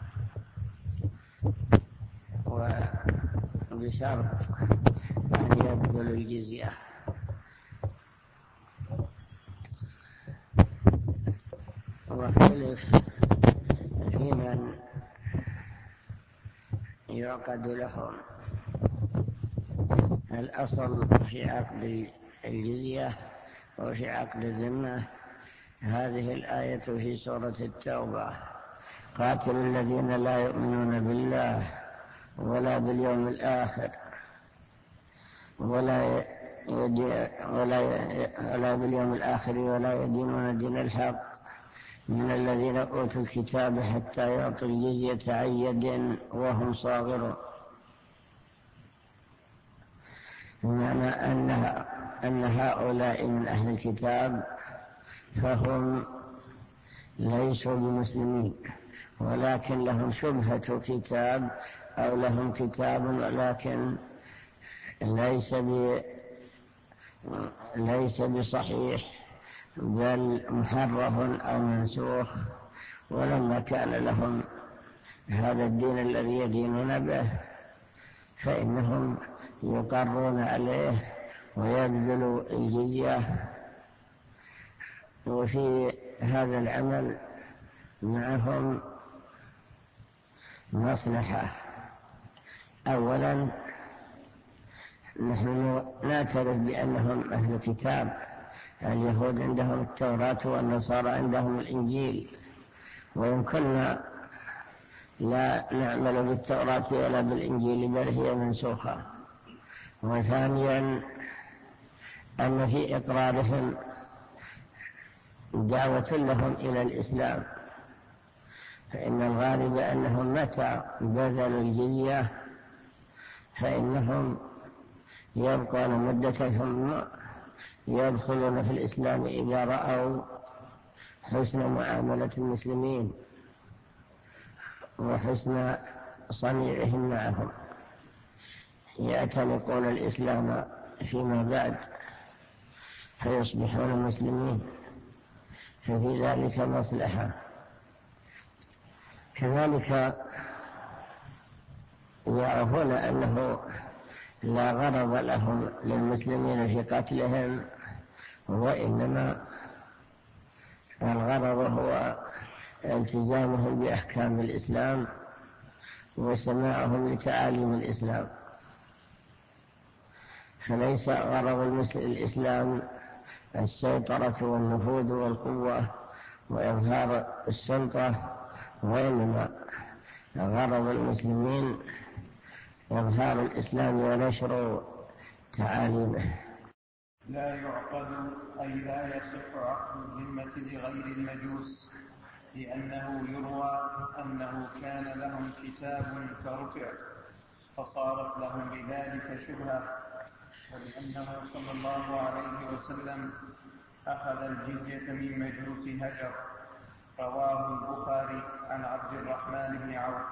وبشرط أن يبذلوا الجزية. واختلف في من يعقد لهم. الأصل في عقد الجزية وفي عقد الذمة هذه الآية في سورة التوبة: قاتل الذين لا يؤمنون بالله ولا باليوم الآخر ولا باليوم الآخر ولا يدينون دين الحق من الذين أوتوا الكتاب حتى يعطوا الجزية عن يد وهم صاغرون. بمعنى أن هؤلاء من أهل الكتاب فهم ليسوا بمسلمين، ولكن لهم شبهة كتاب أو لهم كتاب ولكن ليس بصحيح بل محرف أو منسوخ. ولما كان لهم هذا الدين الذي يدينون به فإنهم يقرون عليه ويبذل الجزية. وفي هذا العمل معهم مصلحة. أولا نحن نعترف بأنهم أهل كتاب، اليهود عندهم التوراة والنصارى عندهم الإنجيل، وإن كنا لا نعمل بالتوراة ولا بالإنجيل بل هي منسوخة. وثانيا أن في إقرارهم دعوة لهم إلى الإسلام، فإن الغالب أنهم متى بذلوا الجزية فإنهم يبقون مدة ثم يدخلون في الإسلام إذا رأوا حسن معاملة المسلمين وحسن صنيعهم معهم، يعتنقون الإسلام فيما بعد فيصبحون مسلمين، ففي ذلك مصلحة. كذلك يعرفون أنه لا غرض لهم للمسلمين في قتلهم، وإنما الغرض هو التزامهم بأحكام الإسلام وسماعهم لتعاليم الإسلام، فليس غرض الإسلام السيطرة والنفوذ والقوة وإظهار السلطة، وإنما غرض المسلمين إظهار الإسلام ونشر تعاليمه. لا يعقد أي لا يصح عقد الذمة لغير المجوس، لأنه يروى أنه كان لهم كتاب فرفع فصارت لهم بذلك شبهة، ولأنه صلى الله عليه وسلم أخذ الجزية من مجوس هجر. رواه البخاري عن عبد الرحمن بن عوف.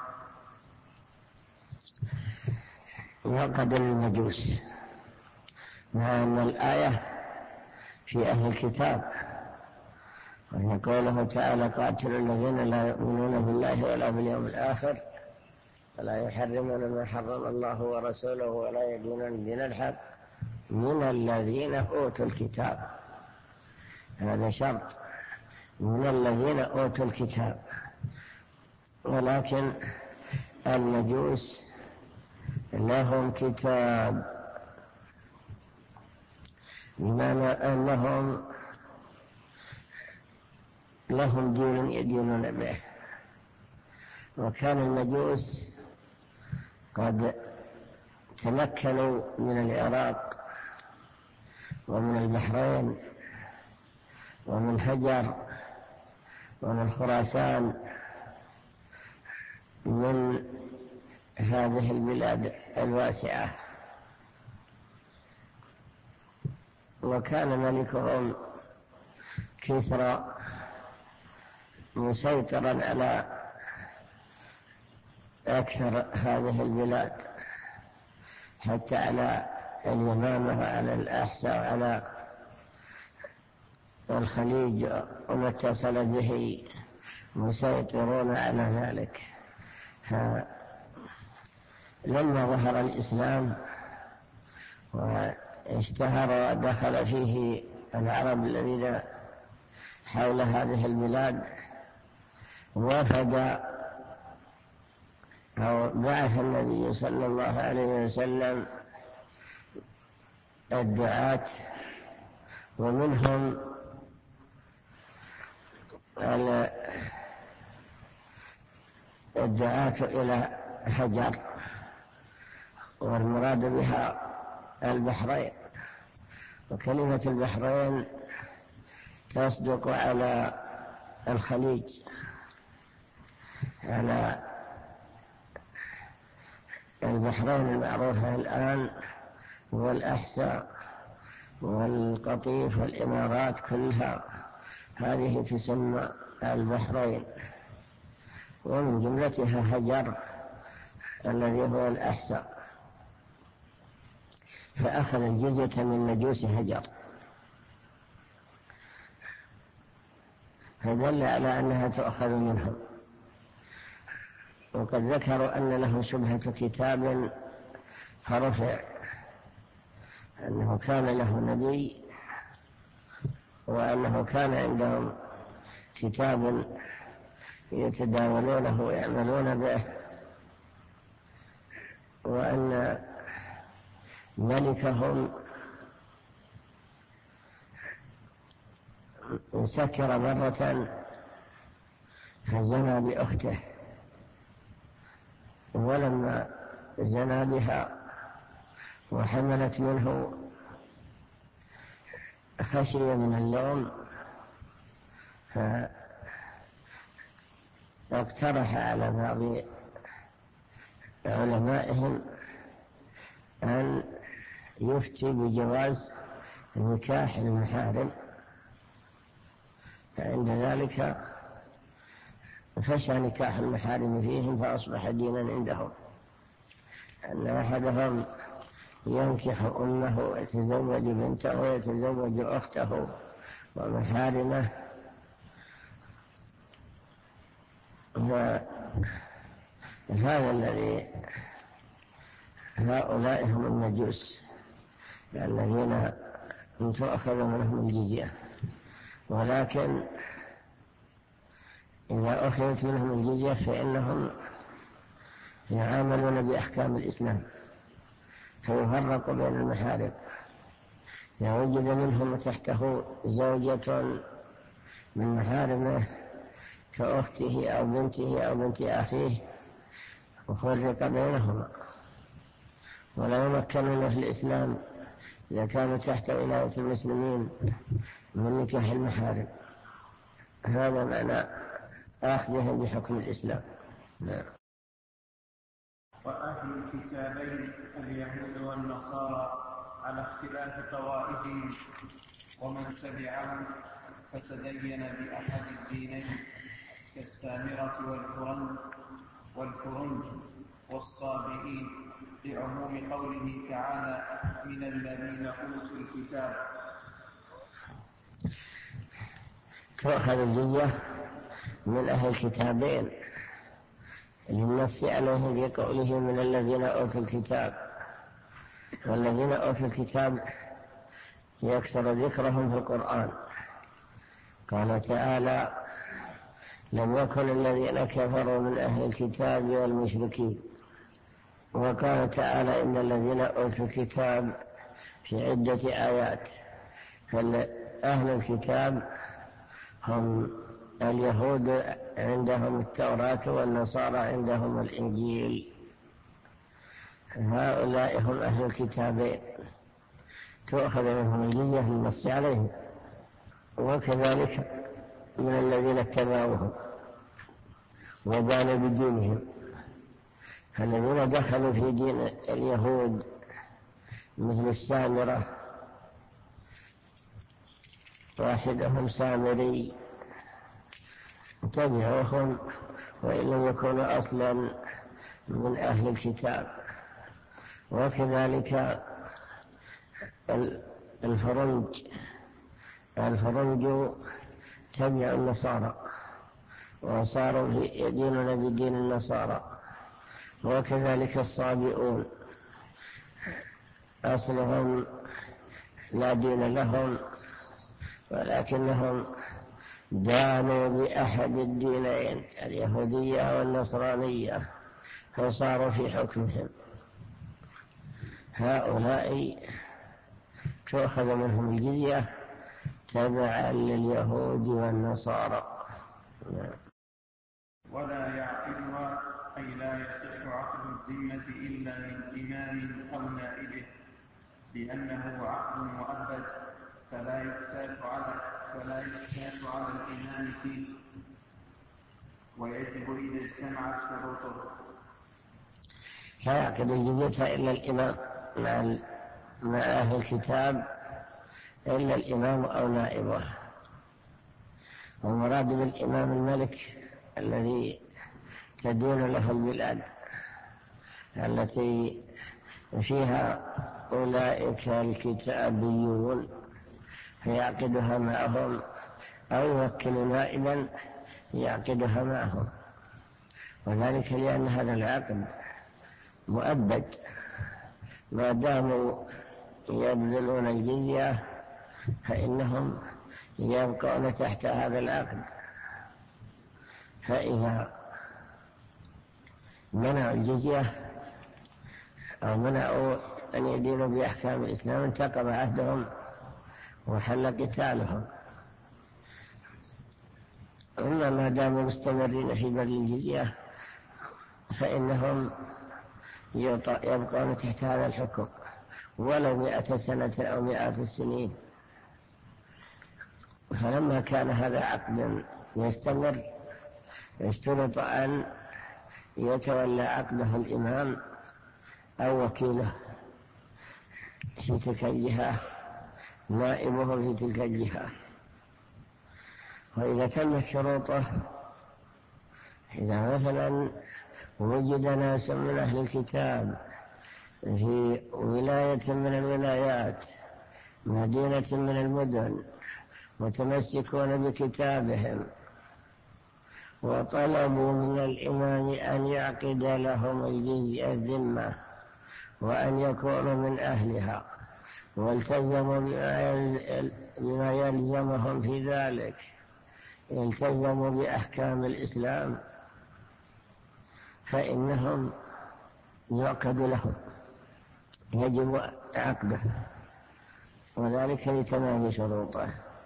يعقد المجوس، مع أن الآية في أهل الكتاب، وأن قوله تعالى قاتلوا الذين لا يؤمنون بالله ولا باليوم الآخر ولا يحرمون ما حرم الله ورسوله ولا يدينون دين الحق من الذين أوتوا الكتاب. هذا شرط، من الذين أوتوا الكتاب. ولكن المجوس لهم كتاب، بمعنى أنهم لهم دين يدينون به. وكان المجوس قد تمكنوا من العراق ومن البحرين ومن حجر ومن خراسان، من هذه البلاد الواسعة. وكان ملكهم كسرى مسيطرا على أكثر هذه البلاد، حتى على اليمامة وعلى الأحساء وعلى الخليج وما اتصل به، مسيطرون على ذلك. لما ظهر الإسلام واشتهر ودخل فيه العرب الذين حول هذه البلاد، وفد أو بعث النبي صلى الله عليه وسلم الدعاة، ومنهم الدعاة إلى حجر، والمراد بها البحرين. وكلمة البحرين تصدق على الخليج، على البحرين المعروفة الآن، والأحساء والقطيف والإمارات كلها هذه تسمى البحرين، ومن جملتها هجر الذي هو الأحساء. فأخذ الجزية من مجوس هجر، فدل على أنها تؤخذ منهم. وقد ذكروا أن لهم شبهة كتاب فرفع، أنه كان له نبي، وأنه كان عندهم كتاب يتداولونه ويعملون به، وأن ملكهم سكر مرة فزنى بأخته، ولما زنى بها وحملت منه خشي من اللوم، فاقترح على بعض علمائهم أن يفتي بجواز نكاح المحارم، فعند ذلك فشى نكاح المحارم فيهم، فأصبح دينا عندهم أن أحدهم ينكح أمه ويتزوج بنته ويتزوج أخته ومحارمه، هذا الذي هؤلاء هم المجوس الذين تؤخذ منهم الجزية، ولكن إذا أخذت منهم الجزية فإنهم يعاملون بأحكام الإسلام، فيفرق بين المحارم. إذا وجد منهم تحته زوجة من محارمه كأخته أو بنته أو بنت أخيه وفرق بينهما، ولا يمكنون في الإسلام إذا كانوا تحت ولاية المسلمين من نكاح المحارم. هذا معنى أخذهم بحكم الإسلام. نعم. وأهل الكتابين اليهود والنصارى على اختلاف طوائفهم، ومن تبعهم فتدين بأحد الدينين كالسامرة والفرنج والصابئين، لعموم قوله تعالى من الذين أوتوا الكتاب. تؤخذ الجزية من أهل الكتابين للنص عليه بقوله من الذين أوتوا الكتاب، والذين أوتوا الكتاب يكثر ذكرهم في القرآن. قال تعالى لم يكن الذين كفروا من أهل الكتاب والمشركين، وقال تعالى إن الذين أوتوا الكتاب في عدة آيات. فأهل الكتاب هم اليهود عندهم التوراة والنصارى عندهم الإنجيل، هؤلاء هم أهل الكتابين تؤخذ منهم الجزية للنص عليهم، وكذلك من الذين اتبعوهم وبانوا بدينهم. فالذين دخلوا في دين اليهود مثل السامرة، واحدهم سامري، تبعوهم وإن لم يكونوا أصلا من أهل الكتاب. وكذلك الفرنج تبع النصارى وصاروا يدينون بدين النصارى. وكذلك الصابئون أصلهم لا دين لهم، ولكنهم دانوا بأحد الدينين اليهودية والنصرانية فصاروا في حكمهم. هؤلاء تؤخذ منهم الجزية تبعا لليهود والنصارى. ولا يعقدها، أي لا يصح عقد الذمة إلا من إمام أو نائبه، لأنه عقد مؤبد فلا يفتات على الإمام فيه، ويجب إذا اجتمعت شروطه. لا يعقد الجزية إلا الإمام مع أهل الكتاب إلا الإمام أو نائبه. والمراد بالإمام الملك الذي تدين له البلاد التي فيها أولئك الكتابيون، فيعقدها معهم أو يوكل نائبا يعقدها معهم، وذلك لأن هذا العقد مؤبد ما داموا يبذلون الجزية فإنهم يبقون تحت هذا العقد. فإذا منعوا الجزية أو منعوا أن يدينوا بأحكام الإسلام انتقض عهدهم وحل قتالهم. أما ما داموا مستمرين في بذل الجزية فإنهم يبقون تحت هذا الحكم ولو 100 سنة أو 100 السنين. فلما كان هذا عقدا يستمر اشترط أن يتولى عقده الإمام أو وكيله في تلك الجهة، نائبه في تلك الجهة. وإذا تمت شروطه، إذا مثلا وجد ناس من أهل الكتاب في ولاية من الولايات، مدينة من المدن، متمسكون بكتابهم وطلبوا من الإمام أن يعقد لهم الجزية الذمة وأن يكونوا من أهلها والتزموا بما يلزمهم في ذلك، التزموا بأحكام الإسلام، فإنهم يعقد لهم، يجب عقده، وذلك لتمام شروطه.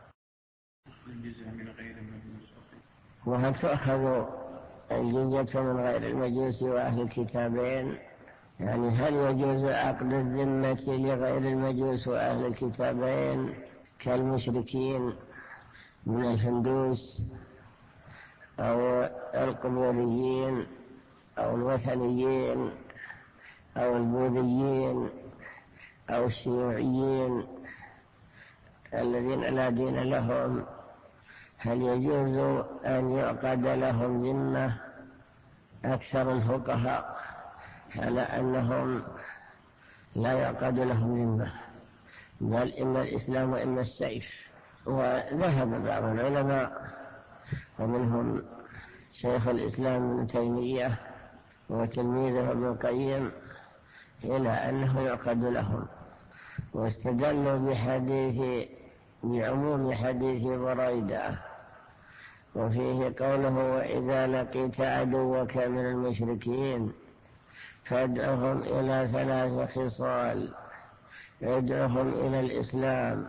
وهل تؤخذ الجزية من غير المجوس وأهل الكتابين؟ يعني هل يجوز عقد الذمة لغير المجوس وأهل الكتابين كالمشركين من الهندوس أو القبوريين أو الوثنيين أو البوذيين أو الشيوعيين الذين لا دين لهم؟ هل يجوز أن يعقد لهم ذمة؟ أكثر الفقهاء على أنهم لا يعقد لهم ذمة، بل إما الإسلام وإما السيف. وذهب بعض العلماء ومنهم شيخ الإسلام ابن تيمية وتلميذه ابن القيم إلى أنه يعقد لهم، واستدلوا بعموم حديث بريدة وفيه قوله: وإذا لقيت عدوك من المشركين فادعهم إلى 3 خصال: ادعهم إلى الإسلام،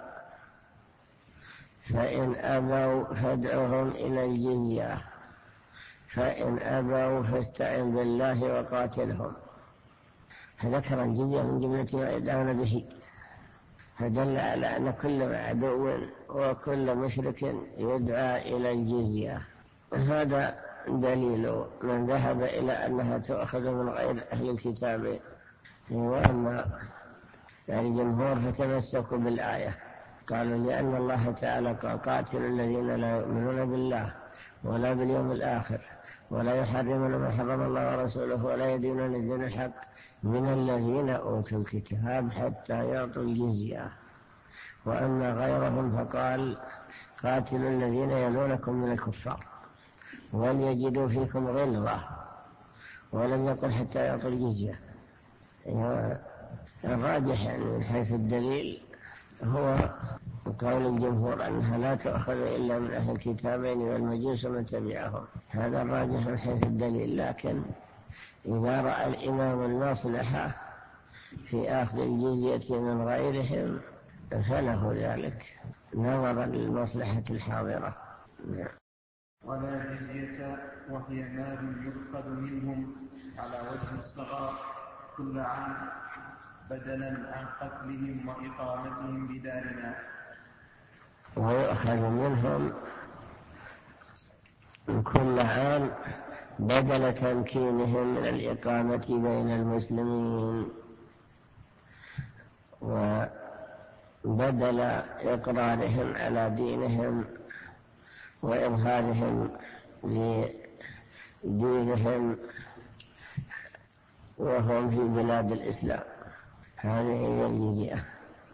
فإن أبوا فادعهم إلى الجزية، فإن أبوا فاستعن بالله وقاتلهم. فذكر الجزية من جملة ما يدعون به، فدل على أن كل عدو وكل مشرك يدعى إلى الجزية. هذا دليل من ذهب إلى أنها تؤخذ من غير أهل الكتاب. وأما الجمهور فتمسكوا بالآية، قالوا لأن الله تعالى قاتل الذين لا يؤمنون بالله ولا باليوم الآخر ولا يحرمون ما حرم الله ورسوله ولا يدينون الدين الحق من الذين أوتوا الكتاب حتى يعطوا الجزية. وأما غيرهم فقال: قاتلوا الذين يلونكم من الكفار وليجدوا فيكم غلظة، ولم يقل حتى يعطوا الجزية. الراجح يعني من حيث الدليل هو قول الجمهور أنها لا تؤخذ إلا من أهل الكتابين والمجوس من تبعهم، هذا الراجح من حيث الدليل. لكن إذا رأى الإمام المصلحة في أخذ الجزية من غيرهم فله ذلك نظرا للمصلحة الحاضرة. ولا جزية وهي مال يؤخذ منهم على وجه الصغار كل عام بدلا عن قتلهم وإقامتهم بدارنا. ويؤخذ منهم كل عام بدل تمكينهم من الإقامة بين المسلمين وبدل إقرارهم على دينهم وإظهارهم لدينهم وهم في بلاد الإسلام. هذه هي الجزية،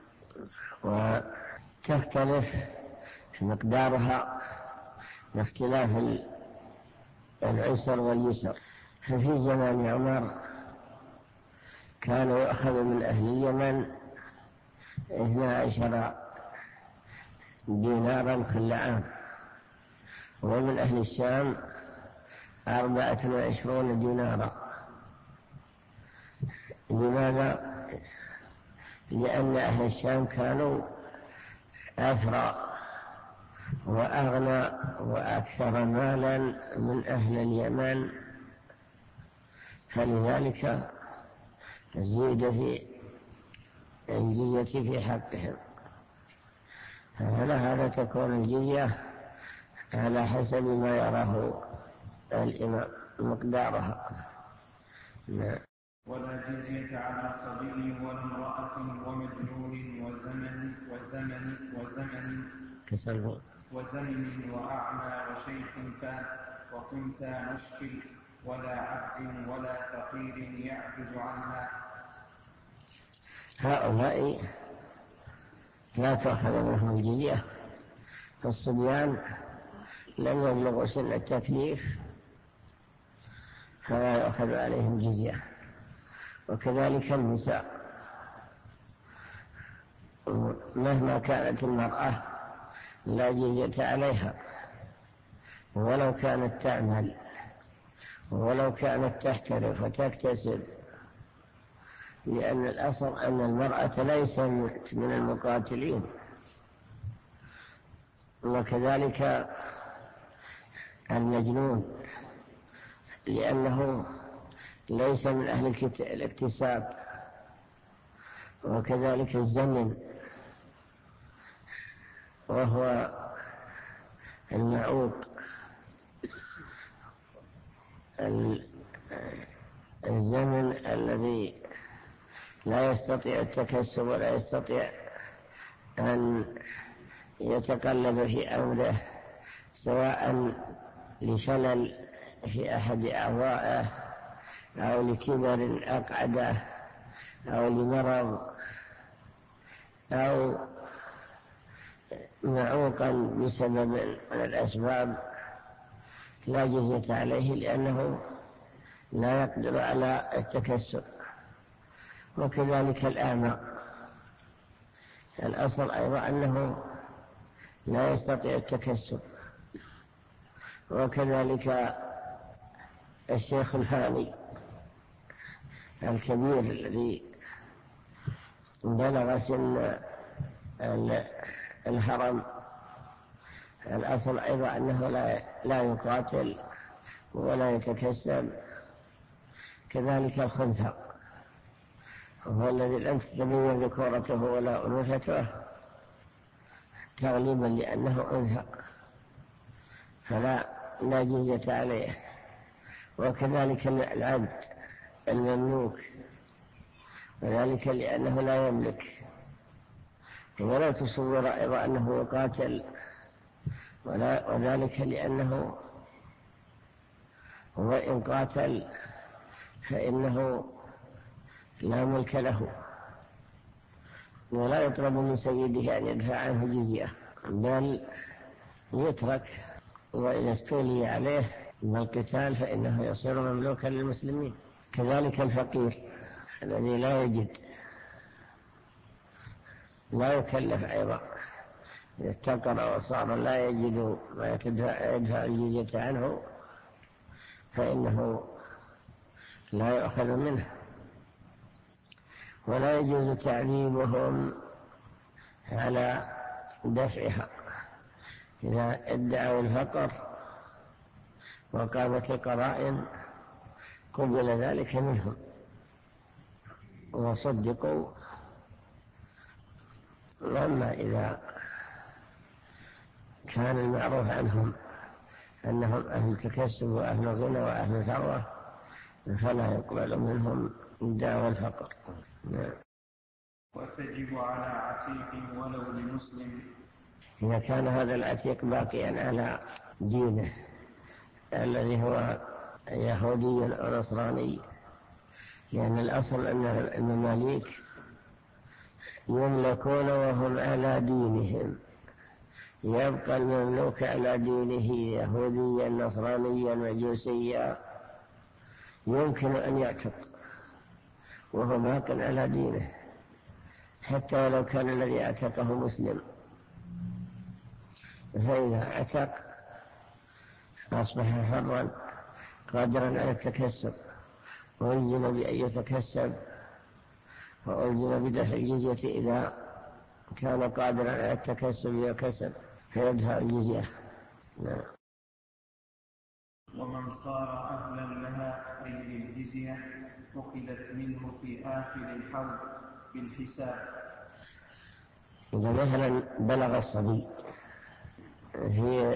وتختلف مقدارها باختلاف العسر واليسر. ففي زمان عمر كان يؤخذ من أهل اليمن 12 دينارا كل عام. ومن أهل الشام 24 دينارا. لماذا؟ لأن أهل الشام كانوا أثرى وأغنى وأكثر مالا من أهل اليمن، فلذلك زيد في الجزية في حقهم. فعلى هذا تكون الجزية على حسب ما يراه الإمام مقدارها. ولا جزية على صبي ولا امرأة ومجنون وزمن وأعمى وشيخ وخنثى مشكل ولا عبد ولا فقير يعجز عنها. هؤلاء لا تأخذ منهم الجزية. فالصبيان لم يبلغوا سن التكليف فلا يأخذ عليهم جزية، وكذلك النساء مهما كانت المرأة لا جزية عليها، ولو كانت تعمل ولو كانت تحترف وتكتسب، لأن الأصل أن المرأة ليست من المقاتلين. وكذلك المجنون لأنه ليس من أهل الاكتساب. وكذلك الزمن وهو المعوق، الزمن الذي لا يستطيع التكسب ولا يستطيع أن يتقلب في أمره، سواء لشلل في أحد أعضائه أو لكبر أقعده أو لمرض أو معوقا بسبب من الأسباب، لا جزية عليه لأنه لا يقدر على التكسب. وكذلك الأعمى الأصل أيضا أنه لا يستطيع التكسب. وكذلك الشيخ الفاني الكبير الذي بلغ سن الهرم، الأصل أيضا أنه لا يقاتل ولا يتكسب. كذلك الخنثى هو الذي لم تتبين ذكورته ولا أنوثته تغليبا لأنه أنثى، فلا جزية عليه. وكذلك العبد المملوك، وذلك لأنه لا يملك، ولا تصور أيضا أنه يقاتل، وذلك لأنه وإن قاتل فإنه لا ملك له، ولا يطلب من سيده أن يدفع عنه جزية، بل يترك، وإذا استولي عليه من القتال فإنه يصير مملوكا للمسلمين. كذلك الفقير الذي لا يجد لا يكلف أيضا، إذا استقر وصار لا يجد ما يدفع الجزية عنه فإنه لا يؤخذ منه. ولا يجوز تعذيبهم على دفعها، إذا ادعوا الفقر وقامت القرائن قبل ذلك منهم وصدقوا. وأما إذا كان المعروف عنهم أنهم أهل تكسب وأهل غنى وأهل ثروة فلا يقبل منهم دعوى الفقر. وتجب على عتيق ولو لمسلم إذا كان هذا العتيق باقيا على دينه الذي هو يهودي أو نصراني، لأن الأصل أن المماليك يملكون وهم على دينهم، يبقى المملوك على دينه يهوديا نصرانيا مجوسيا، يمكن أن يعتق وهو باق على دينه، حتى ولو كان الذي اعتقه مسلم، فإذا اعتق أصبح حرا قادرا على التكسب، وألزم بأن يتكسب، وألزم بدفع الجزية إذا كان قادرا على التكسب وكسب فيدفع الجزية. نعم. ومن صار أهلا لها أي للجزية أخذت منه في آخر الحول بالحساب. إذا مثلا بلغ الصبي في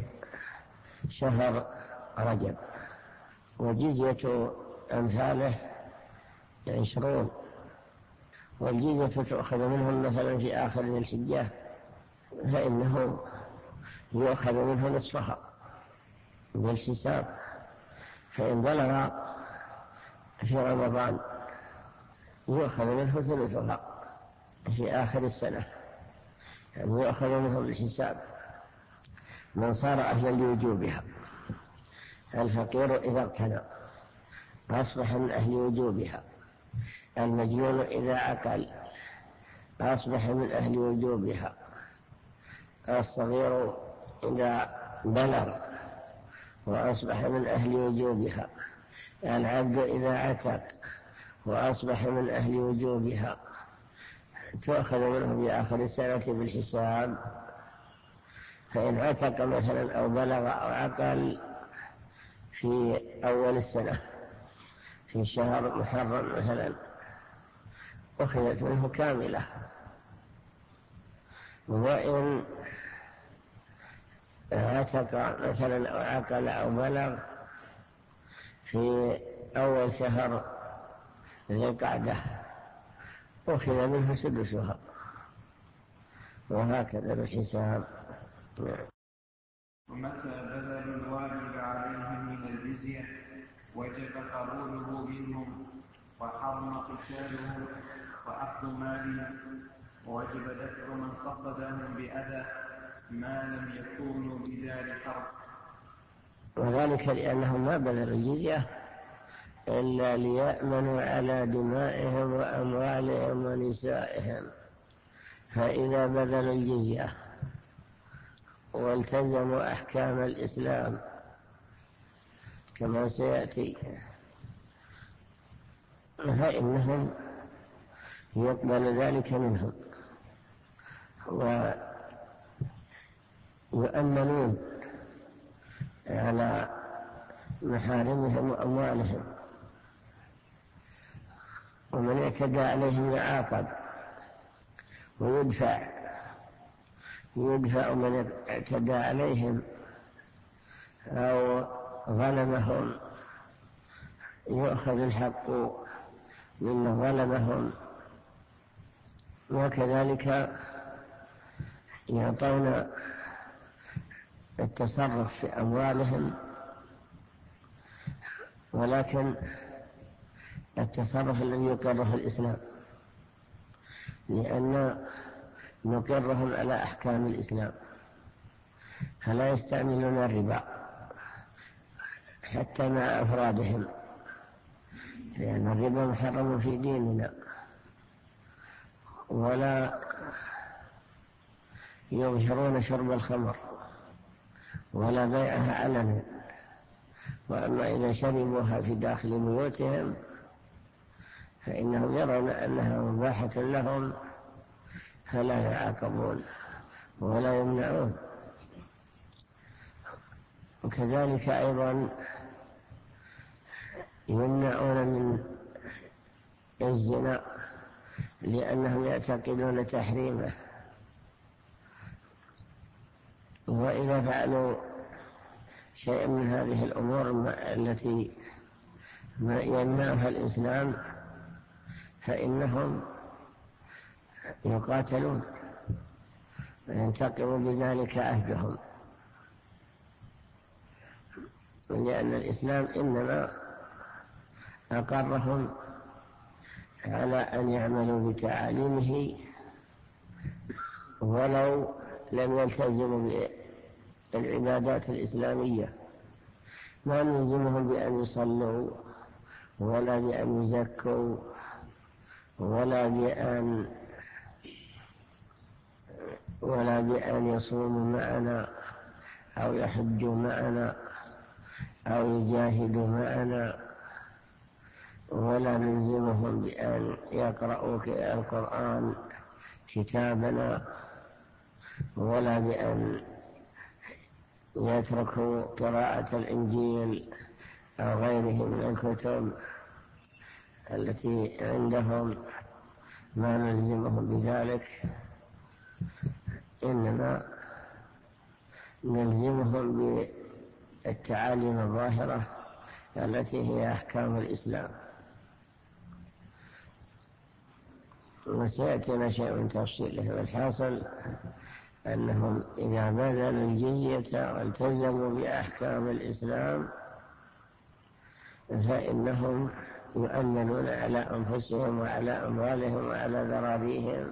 شهر رجب وجزية أمثاله 20، والجزية تؤخذ منهم مثلا في آخر الحجة، فإنه يؤخذ منه نصفها بالحساب. فإن بلغ في رمضان يؤخذ منه ثلثها في آخر السنة، يعني يؤخذ منه بالحساب. من صار أهلا لوجوبها، الفقير إذا اغتنى أصبح من أهل وجوبها، المجنون إذا عقل أصبح من أهل وجوبها، الصغير إذا بلغ وأصبح من أهل وجوبها، العبد إذا عتق وأصبح من أهل وجوبها، تؤخذ منه في آخر السنة بالحساب. فإن عتق مثلا أو بلغ أو عقل في أول السنة في شهر محرم مثلا أخذت منه كاملة. وإن عتق مثلا أو عقل أو بلغ في أول شهر ذي القعدة أخذ منه سدسها، وهكذا الحساب. ومتى بذل الواجب عليهم من الجزية وجب قبوله منهم وحرم قتالهم وأخذ مالهم، ووجب دفع من قصدهم بأذى ما لم يكونوا بدار حرب. وذلك لأنهم ما بذلوا الجزية إلا ليأمنوا على دمائهم وأموالهم ونسائهم، فإذا بذلوا الجزية والتزموا أحكام الإسلام كما سيأتي فإنهم يقبل ذلك منهم ويؤمنون على محارمهم وأموالهم، ومن اعتدى عليهم يعاقب ويدفع من اعتدى عليهم أو ظلمهم يؤخذ الحق ممن ظلمهم، وكذلك يعطون التصرف في أموالهم، ولكن التصرف الذي يقره الإسلام، لأن نقرهم على أحكام الإسلام، فلا يستعملون الربا حتى مع أفرادهم، لأن الربا محرم في ديننا، ولا يظهرون شرب الخمر ولا بيعها علنا. وأما إذا شربوها في داخل بيوتهم فإنهم يرون أنها مباحة لهم فلا يعاقبون ولا يمنعون. وكذلك أيضا يمنعون من الزنا لأنهم يعتقدون تحريمه، وإذا فعلوا شيء من هذه الأمور التي يمنعها الإسلام فإنهم يقاتلون وينتقم بذلك عهدهم، لأن الإسلام إنما أقرهم على أن يعملوا بتعاليمه ولو لم يلتزموا بالعبادات الإسلامية، ما نلزمهم بأن يصلوا ولا بأن يزكوا ولا بأن ولا بأن يصوموا معنا أو يحجوا معنا أو يجاهدوا معنا، ولا نلزمهم بأن يقرأوا القرآن كتابنا، ولا بأن يتركوا قراءة الإنجيل أو غيره من الكتب التي عندهم، ما نلزمهم بذلك، إنما نلزمهم بالتعاليم الظاهرة التي هي أحكام الإسلام. وسيأتينا شيء من تفصيله، والحاصل أنهم إذا بذلوا الجزية والتزموا بأحكام الإسلام فإنهم يؤمنون على أنفسهم وعلى أموالهم وعلى ذراريهم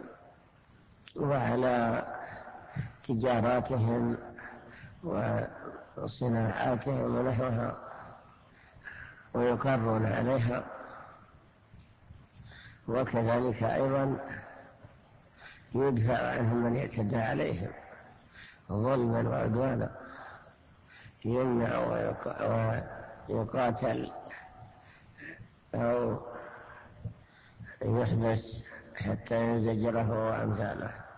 وعلى تجاراتهم وصناعاتهم ونحوها، ويقرون عليها. وكذلك أيضا يدفع عنهم من يعتدى عليهم ظلما وعدوانا، يمنع ويقاتل أو يحبس حتى ينزجره وأمثاله.